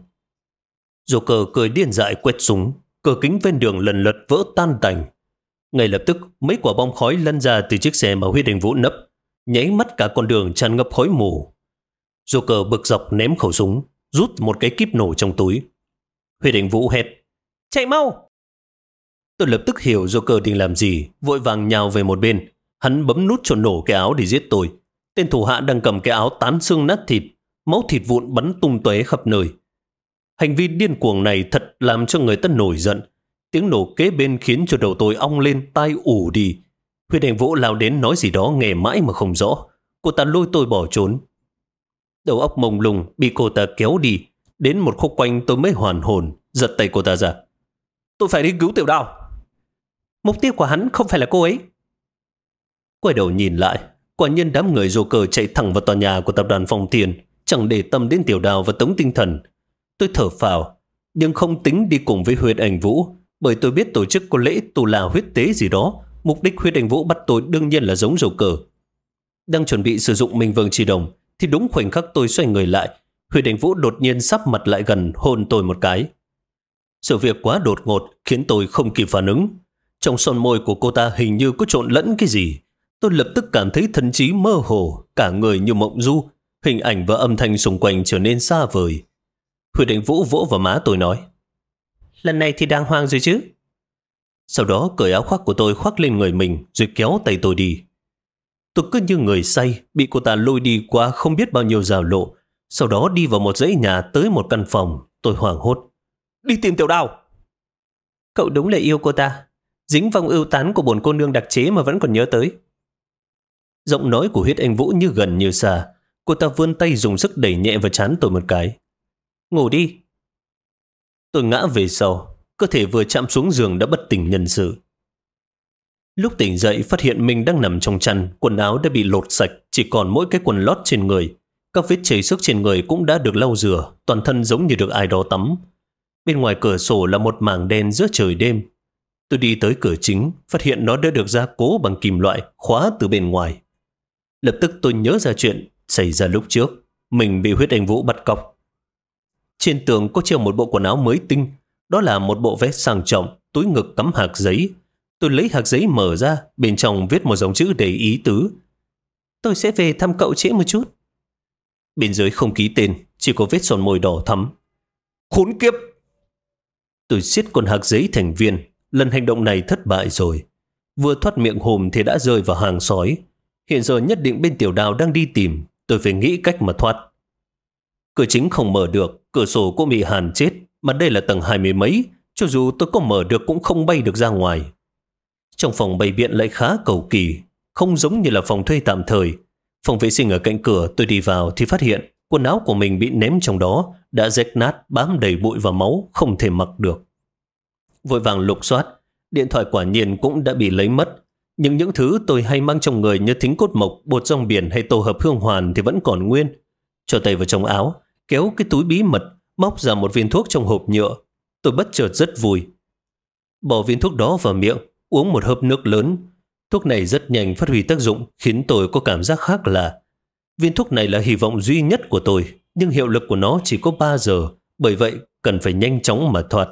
Joker cười điên dại quét súng, cửa kính ven đường lần lượt vỡ tan tành. Ngay lập tức mấy quả bom khói lăn ra từ chiếc xe mà Huyết Anh Vũ nấp, nháy mắt cả con đường tràn ngập khói mù. Joker bực dọc ném khẩu súng, rút một cái kíp nổ trong túi. Huyết Anh Vũ hét: "Chạy mau!" Tôi lập tức hiểu Joker định làm gì, vội vàng nhào về một bên. Hắn bấm nút cho nổ cái áo để giết tôi. Tên thủ hạ đang cầm cái áo tán xương nát thịt, máu thịt vụn bắn tung tóe khắp nơi. Hành vi điên cuồng này thật làm cho người ta nổi giận. Tiếng nổ kế bên khiến cho đầu tôi ong lên, tai ù đi. Huyết Anh Vũ lao đến nói gì đó nghe mãi mà không rõ. Cô ta lôi tôi bỏ trốn. Đầu óc mông lung bị cô ta kéo đi. Đến một khúc quanh tôi mới hoàn hồn, giật tay cô ta ra. "Tôi phải đi cứu Tiểu Đào." "Mục tiêu của hắn không phải là cô ấy." Quay đầu nhìn lại, quả nhiên đám người Joker chạy thẳng vào tòa nhà của tập đoàn Phong Thiên, chẳng để tâm đến Tiểu Đào và Tống Tinh Thần. Tôi thở phào, nhưng không tính đi cùng với Huyết Anh Vũ, bởi tôi biết tổ chức có lễ tù là huyết tế gì đó. Mục đích Huyết Anh Vũ bắt tôi đương nhiên là giống Joker. Đang chuẩn bị sử dụng Minh Vương Chỉ Đồng, thì đúng khoảnh khắc tôi xoay người lại, Huyết Anh Vũ đột nhiên sắp mặt lại gần hôn tôi một cái. Sự việc quá đột ngột khiến tôi không kịp phản ứng. Trong son môi của cô ta hình như có trộn lẫn cái gì. Tôi lập tức cảm thấy thần trí mơ hồ, cả người như mộng du, hình ảnh và âm thanh xung quanh trở nên xa vời. Huyết Anh Vũ vỗ vào má tôi nói: "Lần này thì đàng hoàng rồi chứ." Sau đó cởi áo khoác của tôi khoác lên người mình rồi kéo tay tôi đi. Tôi cứ như người say, bị cô ta lôi đi qua không biết bao nhiêu rào lộ. Sau đó đi vào một dãy nhà tới một căn phòng. Tôi hoảng hốt: "Đi tìm Tiểu Đào." "Cậu đúng là yêu cô ta. Dính vong ưu tán của bổn cô nương đặc chế mà vẫn còn nhớ tới." Giọng nói của Huyết Anh Vũ như gần như xa. Cô ta vươn tay dùng sức đẩy nhẹ vào trán tôi một cái. "Ngủ đi." Tôi ngã về sau, cơ thể vừa chạm xuống giường đã bất tỉnh nhân sự. Lúc tỉnh dậy phát hiện mình đang nằm trong chăn, quần áo đã bị lột sạch, chỉ còn mỗi cái quần lót trên người. Các vết chảy xước trên người cũng đã được lau rửa, toàn thân giống như được ai đó tắm. Bên ngoài cửa sổ là một mảng đen giữa trời đêm. Tôi đi tới cửa chính, phát hiện nó đã được gia cố bằng kim loại, khóa từ bên ngoài. Lập tức tôi nhớ ra chuyện xảy ra lúc trước, mình bị Huyết Anh Vũ bắt cóc. Trên tường có treo một bộ quần áo mới tinh, đó là một bộ vest sang trọng, túi ngực cắm hạc giấy. Tôi lấy hạc giấy mở ra, bên trong viết một dòng chữ đầy ý tứ: Tôi sẽ về thăm cậu trễ một chút. Bên dưới không ký tên, chỉ có vết son môi đỏ thắm. Khốn kiếp! Tôi siết con hạc giấy thành viên. Lần hành động này thất bại rồi. Vừa thoát miệng hùm thì đã rơi vào hàng sói. Hiện giờ nhất định bên Tiểu Đào đang đi tìm. Tôi phải nghĩ cách mà thoát. Cửa chính không mở được, cửa sổ cũng bị hàn chết. Mà đây là tầng 20 mấy. Cho dù tôi có mở được cũng không bay được ra ngoài. Trong phòng bày biện lại khá cầu kỳ, không giống như là phòng thuê tạm thời. Phòng vệ sinh ở cạnh cửa tôi đi vào thì phát hiện quần áo của mình bị ném trong đó, đã rách nát, bám đầy bụi và máu, không thể mặc được. Vội vàng lục soát, điện thoại quả nhiên cũng đã bị lấy mất. Nhưng những thứ tôi hay mang trong người như thính cốt mộc, bột rong biển hay tổ hợp hương hoàn thì vẫn còn nguyên. Cho tay vào trong áo, kéo cái túi bí mật, móc ra một viên thuốc trong hộp nhựa. Tôi bất chợt rất vui. Bỏ viên thuốc đó vào miệng, uống một hớp nước lớn. Thuốc này rất nhanh phát huy tác dụng, khiến tôi có cảm giác khác lạ. Viên thuốc này là hy vọng duy nhất của tôi, nhưng hiệu lực của nó chỉ có 3 giờ, bởi vậy cần phải nhanh chóng mà thoát.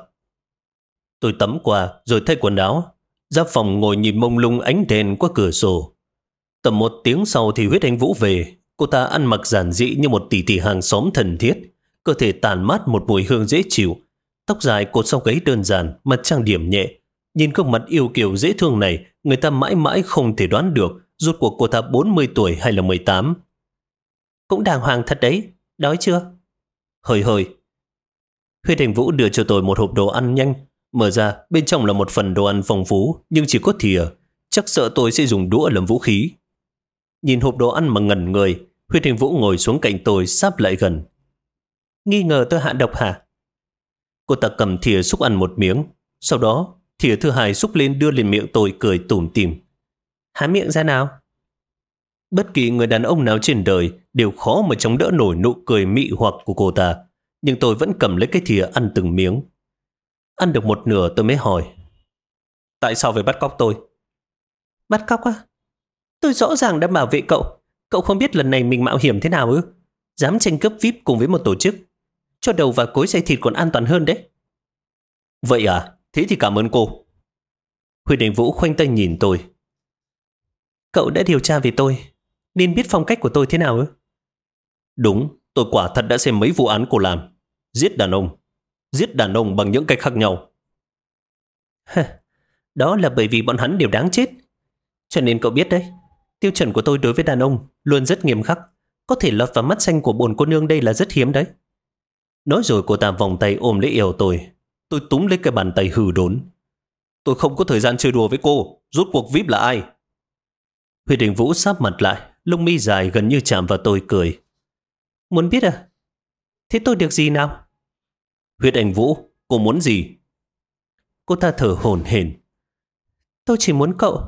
Tôi tắm qua rồi thay quần áo, ra phòng ngồi nhìn mông lung ánh đèn qua cửa sổ. Tầm 1 tiếng sau thì Huyết Anh Vũ về. Cô ta ăn mặc giản dị như một tỷ tỷ hàng xóm thân thiết, cơ thể tàn mát một mùi hương dễ chịu, tóc dài cột sau gáy đơn giản, mặt trang điểm nhẹ. Nhìn gương mặt yêu kiều dễ thương này, người ta mãi mãi không thể đoán được rốt cuộc cô ta 40 tuổi hay là 18. Cũng đàng hoàng thật đấy, đói chưa? Hơi hơi. Huyết Anh Vũ đưa cho tôi một hộp đồ ăn nhanh. Mở ra, bên trong là một phần đồ ăn phong phú, nhưng chỉ có thìa. Chắc sợ tôi sẽ dùng đũa làm vũ khí. Nhìn hộp đồ ăn mà ngẩn người, Huyết Anh Vũ ngồi xuống cạnh tôi, sáp lại gần. Nghi ngờ tôi hạ độc hả? Cô ta cầm thìa xúc ăn một miếng. Sau đó, thìa thứ hai xúc lên đưa lên miệng tôi, cười tủm tỉm. Há miệng ra nào. Bất kỳ người đàn ông nào trên đời đều khó mà chống đỡ nổi nụ cười mị hoặc của cô ta. Nhưng tôi vẫn cầm lấy cái thìa ăn từng miếng. Ăn được một nửa tôi mới hỏi. Tại sao phải bắt cóc tôi? Bắt cóc á? Tôi rõ ràng đã bảo vệ cậu. Cậu không biết lần này mình mạo hiểm thế nào ư? Dám tranh cướp VIP cùng với một tổ chức. Cho đầu và cối xay thịt còn an toàn hơn đấy. Vậy à? Thế thì cảm ơn cô. Huy Đình Vũ khoanh tay nhìn tôi. Cậu đã điều tra về tôi, nên biết phong cách của tôi thế nào ư? Đúng, tôi quả thật đã xem mấy vụ án cô làm. Giết đàn ông bằng những cách khác nhau. Đó là bởi vì bọn hắn đều đáng chết. Cho nên cậu biết đấy, tiêu chuẩn của tôi đối với đàn ông luôn rất nghiêm khắc. Có thể lọt vào mắt xanh của bồn cô nương đây là rất hiếm đấy. Nói rồi cô ta vòng tay ôm lấy eo tôi. Tôi túm lấy cái bàn tay hừ đốn. Tôi không có thời gian chơi đùa với cô. Rốt cuộc VIP là ai? Huy Đình Vũ sáp mặt lại, lông mi dài gần như chạm vào tôi, cười. Muốn biết à? Thế tôi được gì nào? Huyết Anh Vũ, cô muốn gì? Cô ta thở hổn hển. Tôi chỉ muốn cậu.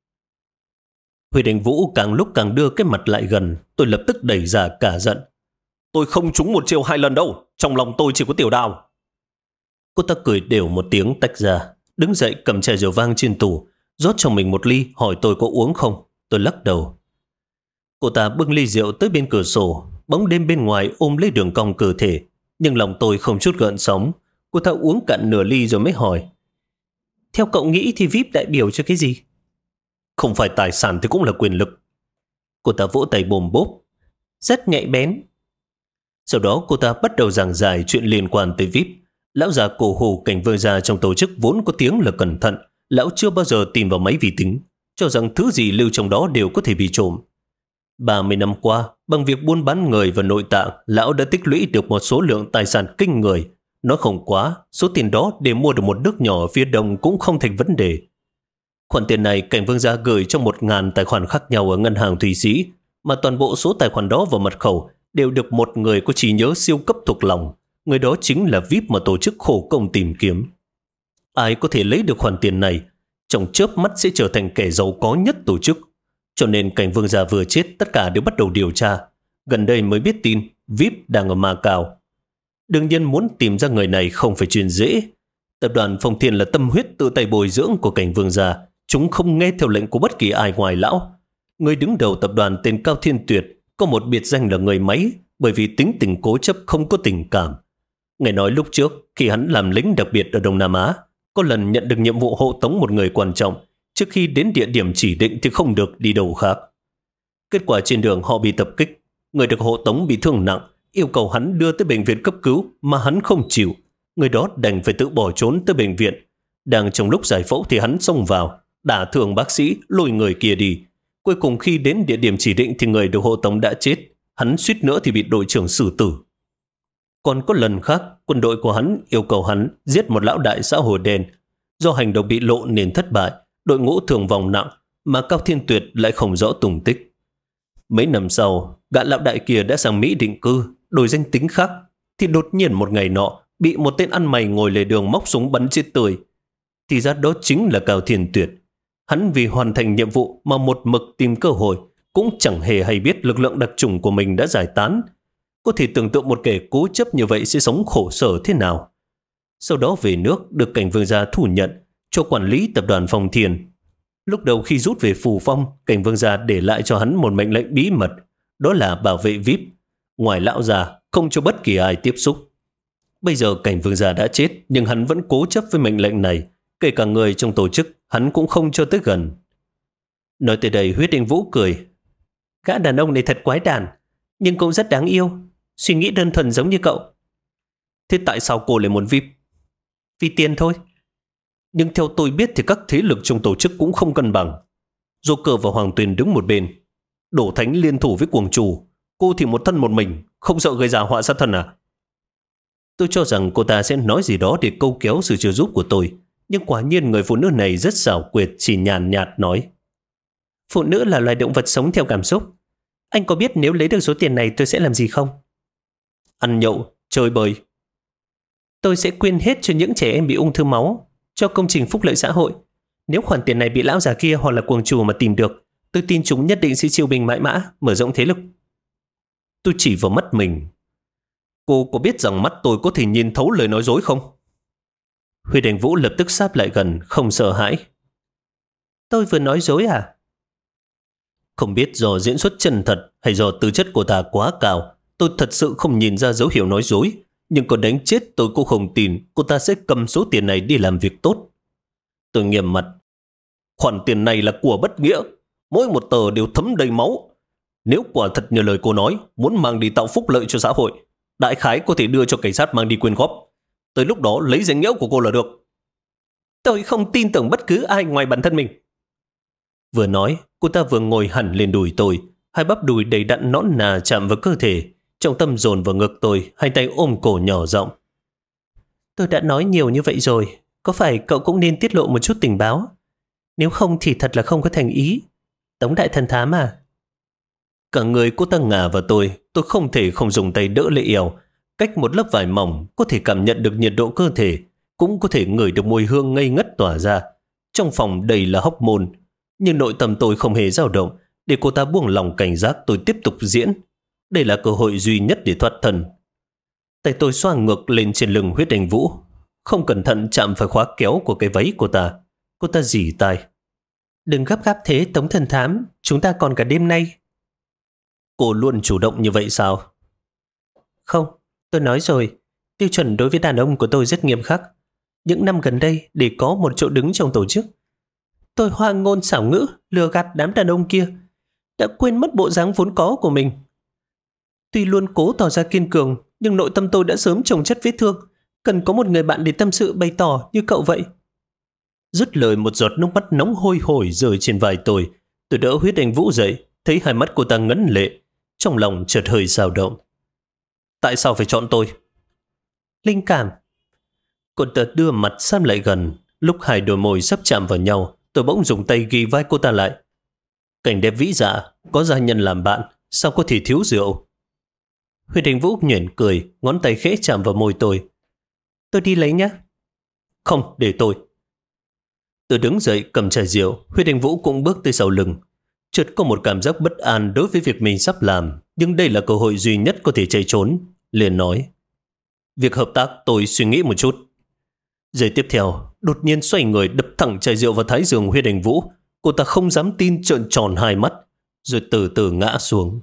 Huyết Anh Vũ càng lúc càng đưa cái mặt lại gần. Tôi lập tức đẩy ra cả giận. Tôi không trúng một chiêu 2 lần đâu. Trong lòng tôi chỉ có Tiểu Đào. Cô ta cười đều một tiếng tách ra, đứng dậy cầm chai rượu vang trên tủ, rót cho mình một ly, hỏi tôi có uống không. Tôi lắc đầu. Cô ta bưng ly rượu tới bên cửa sổ, bóng đêm bên ngoài ôm lấy đường cong cơ thể, nhưng lòng tôi không chút gợn sóng. Cô ta uống cạn nửa ly rồi mới hỏi. Theo cậu nghĩ thì VIP đại biểu cho cái gì? Không phải tài sản thì cũng là quyền lực. Cô ta vỗ tay bồm bốp, rất nhạy bén. Sau đó cô ta bắt đầu giảng giải chuyện liên quan tới VIP. Lão già cổ hủ Cảnh Vương gia trong tổ chức vốn có tiếng là cẩn thận. Lão chưa bao giờ tin vào máy vi tính, cho rằng thứ gì lưu trong đó đều có thể bị trộm. 30 năm qua, bằng việc buôn bán người và nội tạng, lão đã tích lũy được một số lượng tài sản kinh người. Nói không quá, số tiền đó để mua được một nước nhỏ ở phía đông cũng không thành vấn đề. Khoản tiền này Cảnh Vương gia gửi trong 1.000 tài khoản khác nhau ở ngân hàng Thụy Sĩ, mà toàn bộ số tài khoản đó và mật khẩu đều được một người có trí nhớ siêu cấp thuộc lòng. Người đó chính là VIP mà tổ chức khổ công tìm kiếm. Ai có thể lấy được khoản tiền này, trong chớp mắt sẽ trở thành kẻ giàu có nhất tổ chức. Cho nên Cảnh Vương gia vừa chết, tất cả đều bắt đầu điều tra. Gần đây mới biết tin VIP đang ở Macau. Đương nhiên muốn tìm ra người này không phải chuyện dễ. Tập đoàn Phong Thiên là tâm huyết tự tay bồi dưỡng của Cảnh Vương gia. Chúng không nghe theo lệnh của bất kỳ ai ngoài lão. Người đứng đầu tập đoàn tên Cao Thiên Tuyệt có một biệt danh là người máy, bởi vì tính tình cố chấp, không có tình cảm. Nghe nói lúc trước khi hắn làm lính đặc biệt ở Đông Nam Á, có lần nhận được nhiệm vụ hộ tống một người quan trọng, trước khi đến địa điểm chỉ định thì không được đi đâu khác. Kết quả trên đường họ bị tập kích. Người được hộ tống bị thương nặng, yêu cầu hắn đưa tới bệnh viện cấp cứu mà hắn không chịu. Người đó đành phải tự bỏ trốn tới bệnh viện. Đang trong lúc giải phẫu thì hắn xông vào, đả thương bác sĩ, lôi người kia đi. Cuối cùng khi đến địa điểm chỉ định thì người được hộ tống đã chết. Hắn suýt nữa thì bị đội trưởng xử tử. Còn có lần khác, quân đội của hắn yêu cầu hắn giết một lão đại xã hội đen. Do hành động bị lộ nên thất bại, đội ngũ thương vong nặng, mà Cao Thiên Tuyệt lại không rõ tung tích. Mấy năm sau, gã lão đại kia đã sang Mỹ định cư, đổi danh tính khác, thì đột nhiên một ngày nọ bị một tên ăn mày ngồi lề đường móc súng bắn chết tươi. Thì ra đó chính là Cao Thiên Tuyệt. Hắn vì hoàn thành nhiệm vụ mà một mực tìm cơ hội, cũng chẳng hề hay biết lực lượng đặc chủng của mình đã giải tán. Có thể tưởng tượng một kẻ cố chấp như vậy sẽ sống khổ sở thế nào. Sau đó về nước được Cảnh Vương gia thu nhận cho quản lý tập đoàn Phong Thiên. Lúc đầu khi rút về Phù Phong, Cảnh Vương gia để lại cho hắn một mệnh lệnh bí mật, đó là bảo vệ VIP. Ngoài lão già, không cho bất kỳ ai tiếp xúc. Bây giờ Cảnh Vương gia đã chết, nhưng hắn vẫn cố chấp với mệnh lệnh này. Kể cả người trong tổ chức, hắn cũng không cho tới gần. Nói tới đây, Huyết Đình Vũ cười. Gã đàn ông này thật quái đản, nhưng cũng rất đáng yêu. Suy nghĩ đơn thuần giống như cậu. Thế tại sao cô lại muốn VIP? Vì tiền thôi. Nhưng theo tôi biết thì các thế lực trong tổ chức cũng không cân bằng. Joker và Hoàng Tuyền đứng một bên, Đổ Thánh liên thủ với Cuồng Chủ, cô thì một thân một mình, không sợ gây ra họa sát thân à? Tôi cho rằng cô ta sẽ nói gì đó để câu kéo sự trợ giúp của tôi, nhưng quả nhiên người phụ nữ này rất xảo quyệt, chỉ nhàn nhạt nói. Phụ nữ là loài động vật sống theo cảm xúc. Anh có biết nếu lấy được số tiền này tôi sẽ làm gì không? Ăn nhậu, chơi bời. Tôi sẽ quyên hết cho những trẻ em bị ung thư máu, cho công trình phúc lợi xã hội. Nếu khoản tiền này bị lão già kia hoặc là Cuồng Chủ mà tìm được, tôi tin chúng nhất định sẽ chiêu binh mãi mã, mở rộng thế lực. Tôi chỉ vào mắt mình. Cô có biết rằng mắt tôi có thể nhìn thấu lời nói dối không? Huy Đình Vũ lập tức sáp lại gần, không sợ hãi. Tôi vừa nói dối à? Không biết do diễn xuất chân thật hay do tư chất của ta quá cao, tôi thật sự không nhìn ra dấu hiệu nói dối. Nhưng có đánh chết tôi cũng không tin cô ta sẽ cầm số tiền này đi làm việc tốt. Tôi nghiêm mặt. Khoản tiền này là của bất nghĩa. Mỗi một tờ đều thấm đầy máu. Nếu quả thật như lời cô nói, muốn mang đi tạo phúc lợi cho xã hội, đại khái có thể đưa cho cảnh sát mang đi quyên góp. Tới lúc đó lấy danh nghĩa của cô là được. Tôi không tin tưởng bất cứ ai ngoài bản thân mình. Vừa nói, cô ta vừa ngồi hẳn lên đùi tôi. Hai bắp đùi đầy đặn nõn nà chạm vào cơ thể. Trọng tâm dồn vào ngực tôi, hai tay ôm cổ nhỏ giọng. Tôi đã nói nhiều như vậy rồi, có phải cậu cũng nên tiết lộ một chút tình báo? Nếu không thì thật là không có thành ý. Tống đại thần thám à? Cả người cô ta ngả vào tôi không thể không dùng tay đỡ lấy eo. Cách một lớp vải mỏng, có thể cảm nhận được nhiệt độ cơ thể, cũng có thể ngửi được mùi hương ngây ngất tỏa ra. Trong phòng đầy là hóc môn, nhưng nội tâm tôi không hề dao động. Để cô ta buông lòng cảnh giác, tôi tiếp tục diễn. Đây là cơ hội duy nhất để thoát thân. Tay tôi xoa ngược lên trên lưng Huyết Đình Vũ, không cẩn thận chạm phải khóa kéo của cái váy của ta. Cô ta rỉ tai. Đừng gấp gáp thế Tống thần thám, chúng ta còn cả đêm nay. Cô luôn chủ động như vậy sao? Không, tôi nói rồi, tiêu chuẩn đối với đàn ông của tôi rất nghiêm khắc. Những năm gần đây, để có một chỗ đứng trong tổ chức, tôi hoa ngôn xảo ngữ, lừa gạt đám đàn ông kia, đã quên mất bộ dáng vốn có của mình. Tuy luôn cố tỏ ra kiên cường, nhưng nội tâm tôi đã sớm chồng chất vết thương, cần có một người bạn để tâm sự bày tỏ như cậu vậy. Dứt lời, một giọt nước mắt nóng hôi hổi rơi trên vai tôi. Tôi đỡ Huyết Đình Vũ dậy, thấy hai mắt cô ta ngấn lệ, trong lòng chợt hơi dao động. Tại sao phải chọn tôi? Linh cảm. Cô ta đưa mặt sát lại gần. Lúc hai đôi môi sắp chạm vào nhau, tôi bỗng dùng tay ghi vai cô ta lại. Cảnh đẹp vĩ dạ, có gia nhân làm bạn, sao có thể thiếu rượu? Huy Đình Vũ nhuyễn cười, ngón tay khẽ chạm vào môi tôi. Tôi đi lấy nhé. Không, để tôi. Tôi đứng dậy cầm chai rượu. Huy Đình Vũ cũng bước tới sau lưng. Chợt có một cảm giác bất an đối với việc mình sắp làm, nhưng đây là cơ hội duy nhất có thể chạy trốn. Liền nói, việc hợp tác tôi suy nghĩ một chút. Giây tiếp theo, đột nhiên xoay người đập thẳng chai rượu vào thái dương Huy Đình Vũ. Cô ta không dám tin, trợn tròn hai mắt, rồi từ từ ngã xuống.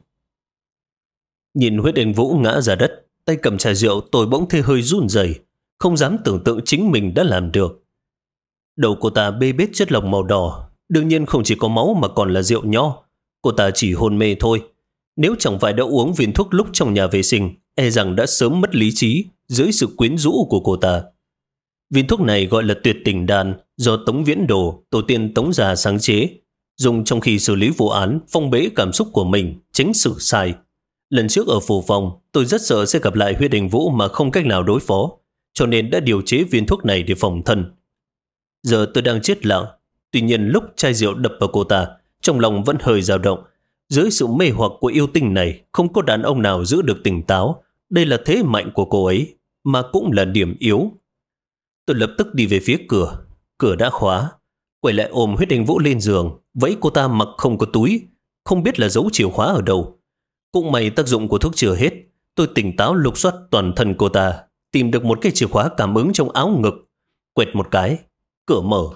Nhìn Huyết Đình Vũ ngã ra đất, tay cầm chai rượu, tôi bỗng thấy hơi run rẩy, không dám tưởng tượng chính mình đã làm được. Đầu cô ta bê bết chất lỏng màu đỏ, đương nhiên không chỉ có máu mà còn là rượu nho. Cô ta chỉ hôn mê thôi. Nếu chẳng phải đã uống viên thuốc lúc trong nhà vệ sinh, e rằng đã sớm mất lý trí dưới sự quyến rũ của cô ta. Viên thuốc này gọi là tuyệt tình đan, do Tống Viễn Đồ, tổ tiên Tống già sáng chế, dùng trong khi xử lý vụ án, phong bế cảm xúc của mình, tránh sự sai. Lần trước ở phủ phòng, tôi rất sợ sẽ gặp lại Huyết Đình Vũ mà không cách nào đối phó, cho nên đã điều chế viên thuốc này để phòng thân. Giờ tôi đang chết lặng, tuy nhiên lúc chai rượu đập vào cô ta, trong lòng vẫn hơi dao động. Dưới sự mê hoặc của yêu tinh này, không có đàn ông nào giữ được tỉnh táo. Đây là thế mạnh của cô ấy, mà cũng là điểm yếu. Tôi lập tức đi về phía cửa. Cửa đã khóa. Quay lại ôm Huyết Đình Vũ lên giường, vẫy cô ta mặc không có túi, không biết là giấu chìa khóa ở đâu. Cũng may tác dụng của thuốc chưa hết. Tôi tỉnh táo lục soát toàn thân cô ta, tìm được một cái chìa khóa cảm ứng trong áo ngực. Quẹt một cái, cửa mở.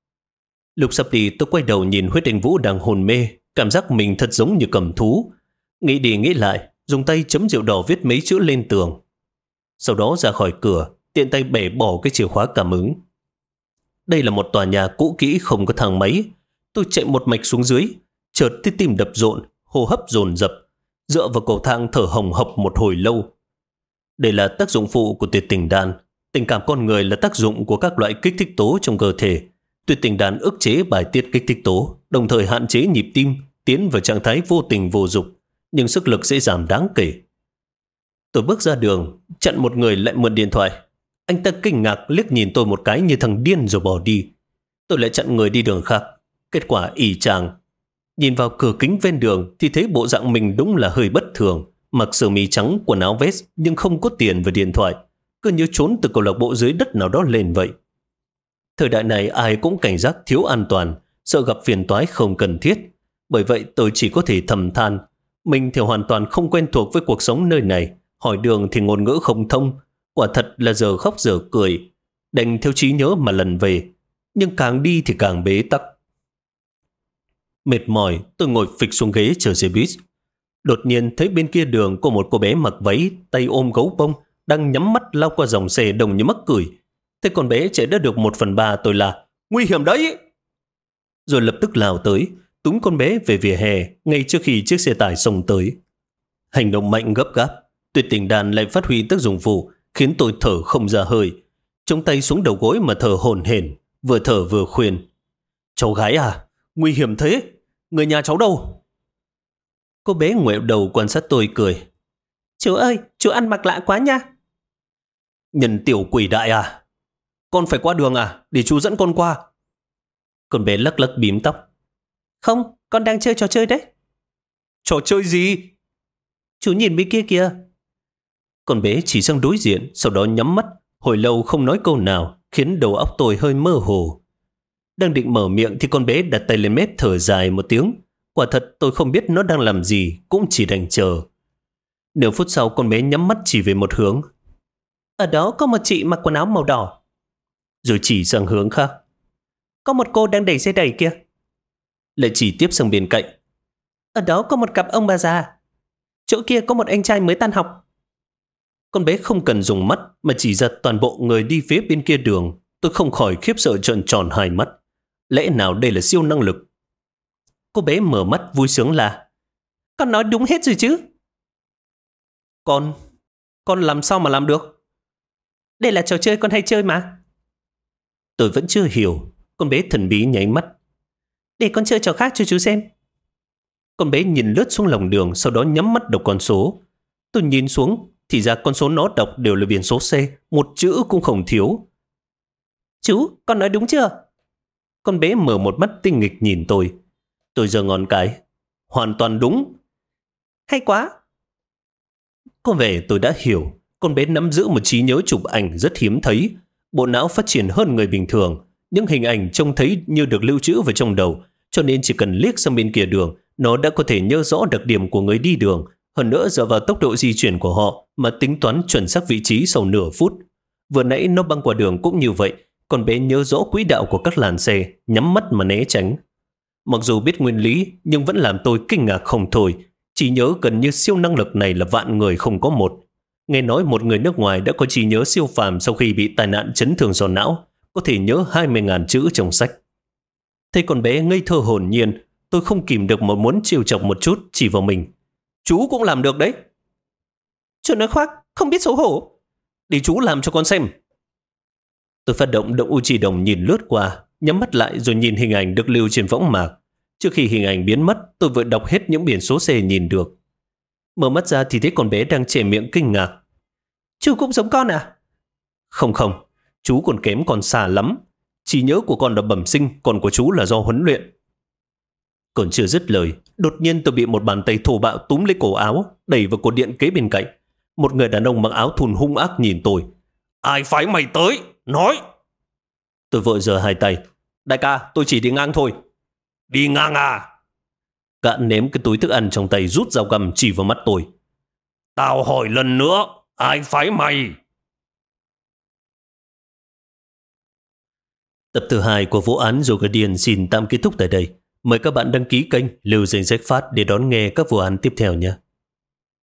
Lúc sắp đi, tôi quay đầu nhìn Huyết Đình Vũ đang hôn mê, cảm giác mình thật giống như cầm thú. Nghĩ đi nghĩ lại, dùng tay chấm rượu đỏ viết mấy chữ lên tường. Sau đó ra khỏi cửa, tiện tay bẻ bỏ cái chìa khóa cảm ứng. Đây là một tòa nhà cũ kỹ không có thang máy. Tôi chạy một mạch xuống dưới, chợt thấy tim đập rộn, hô hấp dồn dập, dựa vào cầu thang thở hồng hộc một hồi lâu. Đây là tác dụng phụ của tuyệt tình đan. Tình cảm con người là tác dụng của các loại kích thích tố trong cơ thể. Tuyệt tình đan ức chế bài tiết kích thích tố, đồng thời hạn chế nhịp tim, tiến vào trạng thái vô tình vô dục, nhưng sức lực sẽ giảm đáng kể. Tôi bước ra đường, chặn một người lại mượn điện thoại. Anh ta kinh ngạc liếc nhìn tôi một cái như thằng điên rồi bỏ đi. Tôi lại chặn người đi đường khác. Kết quả ỷ chang. Nhìn vào cửa kính ven đường thì thấy bộ dạng mình đúng là hơi bất thường. Mặc sơ mi trắng, quần áo vest nhưng không có tiền và điện thoại. Cứ như trốn từ câu lạc bộ dưới đất nào đó lên vậy. Thời đại này ai cũng cảnh giác thiếu an toàn, sợ gặp phiền toái không cần thiết. Bởi vậy tôi chỉ có thể thầm than. Mình thì hoàn toàn không quen thuộc với cuộc sống nơi này. Hỏi đường thì ngôn ngữ không thông. Quả thật là giờ khóc giờ cười. Đành theo trí nhớ mà lần về. Nhưng càng đi thì càng bế tắc. Mệt mỏi, tôi ngồi phịch xuống ghế chờ xe buýt. Đột nhiên thấy bên kia đường có một cô bé mặc váy, tay ôm gấu bông, đang nhắm mắt lao qua dòng xe đông như mắc cười. Thế con bé chạy đã được 1/3 tôi là nguy hiểm đấy. Rồi lập tức lao tới, túm con bé về vỉa hè ngay trước khi chiếc xe tải xông tới. Hành động mạnh gấp gáp, tuyệt tình đàn lại phát huy tác dụng phụ, khiến tôi thở không ra hơi. Chống tay xuống đầu gối mà thở hổn hển, vừa thở vừa khuyên. Cháu gái à, nguy hiểm thế, người nhà cháu đâu? Cô bé ngoẹo đầu quan sát tôi cười. Chú ơi, chú ăn mặc lạ quá nha. Nhân tiểu quỷ đại à, con phải qua đường à, để chú dẫn con qua. Con bé lắc lắc bím tóc. Không, con đang chơi trò chơi đấy. Trò chơi gì? Chú nhìn bên kia kìa. Con bé chỉ sang đối diện, sau đó nhắm mắt, hồi lâu không nói câu nào, khiến đầu óc tôi hơi mơ hồ. Đang định mở miệng thì con bé đặt tay lên mép thở dài một tiếng. Quả thật tôi không biết nó đang làm gì, cũng chỉ đành chờ. Nửa phút sau con bé nhắm mắt chỉ về một hướng. Ở đó có một chị mặc quần áo màu đỏ. Rồi chỉ sang hướng khác. Có một cô đang đẩy xe đẩy kia. Lại chỉ tiếp sang bên cạnh. Ở đó có một cặp ông bà già. Chỗ kia có một anh trai mới tan học. Con bé không cần dùng mắt mà chỉ ra toàn bộ người đi phía bên kia đường. Tôi không khỏi khiếp sợ trợn tròn hai mắt. Lẽ nào đây là siêu năng lực? Cô bé mở mắt vui sướng là con nói đúng hết rồi chứ. Con làm sao mà làm được? Đây là trò chơi con hay chơi mà. Tôi vẫn chưa hiểu. Con bé thần bí nháy mắt. Để con chơi trò khác cho chú xem. Con bé nhìn lướt xuống lòng đường, sau đó nhắm mắt đọc con số. Tôi nhìn xuống, thì ra con số nó đọc đều là biển số xe, một chữ cũng không thiếu. Chú, con nói đúng chưa? Con bé mở một mắt tinh nghịch nhìn tôi. Tôi giơ ngón cái. Hoàn toàn đúng. Hay quá. Có vẻ tôi đã hiểu. Con bé nắm giữ một trí nhớ chụp ảnh rất hiếm thấy. Bộ não phát triển hơn người bình thường. Những hình ảnh trông thấy như được lưu trữ vào trong đầu, cho nên chỉ cần liếc sang bên kia đường, nó đã có thể nhớ rõ đặc điểm của người đi đường. Hơn nữa dựa vào tốc độ di chuyển của họ mà tính toán chuẩn xác vị trí sau nửa phút. Vừa nãy nó băng qua đường cũng như vậy. Con bé nhớ rõ quỹ đạo của các làn xe, nhắm mắt mà né tránh. Mặc dù biết nguyên lý, nhưng vẫn làm tôi kinh ngạc không thôi. Trí nhớ gần như siêu năng lực này là vạn người không có một. Nghe nói một người nước ngoài đã có trí nhớ siêu phàm sau khi bị tai nạn chấn thương sọ não, có thể nhớ 20.000 chữ trong sách. Thấy con bé ngây thơ hồn nhiên, Tôi không kìm được mà muốn trêu chọc một chút, chỉ vào mình. Chú cũng làm được đấy. Chú nói khoác, không biết xấu hổ. Để chú làm cho con xem. Tôi phát động động u chỉ đồng nhìn lướt qua, nhắm mắt lại rồi nhìn hình ảnh được lưu trên võng mạc. Trước khi hình ảnh biến mất, tôi vừa đọc hết những biển số xe nhìn được. Mở mắt ra thì thấy con bé đang chè miệng kinh ngạc. Chú cũng giống con à? Không, chú còn kém con xa lắm. Trí nhớ của con là bẩm sinh, còn của chú là do huấn luyện. Còn chưa dứt lời, đột nhiên tôi bị một bàn tay thô bạo túm lấy cổ áo, đẩy vào cột điện kế bên cạnh. Một người đàn ông mặc áo thun hung ác nhìn tôi. Ai phái mày tới? Nói! Tôi vội giơ hai tay. Đại ca, tôi chỉ đi ngang thôi. Đi ngang à? Gã ném cái túi thức ăn trong tay, rút dao găm chỉ vào mắt tôi. Tao hỏi lần nữa, ai phái mày? Tập thứ 2 của vụ án The Guardian xin tạm kết thúc tại đây. Mời các bạn đăng ký kênh Lưu Danh Sách Phát để đón nghe các vụ án tiếp theo nhé.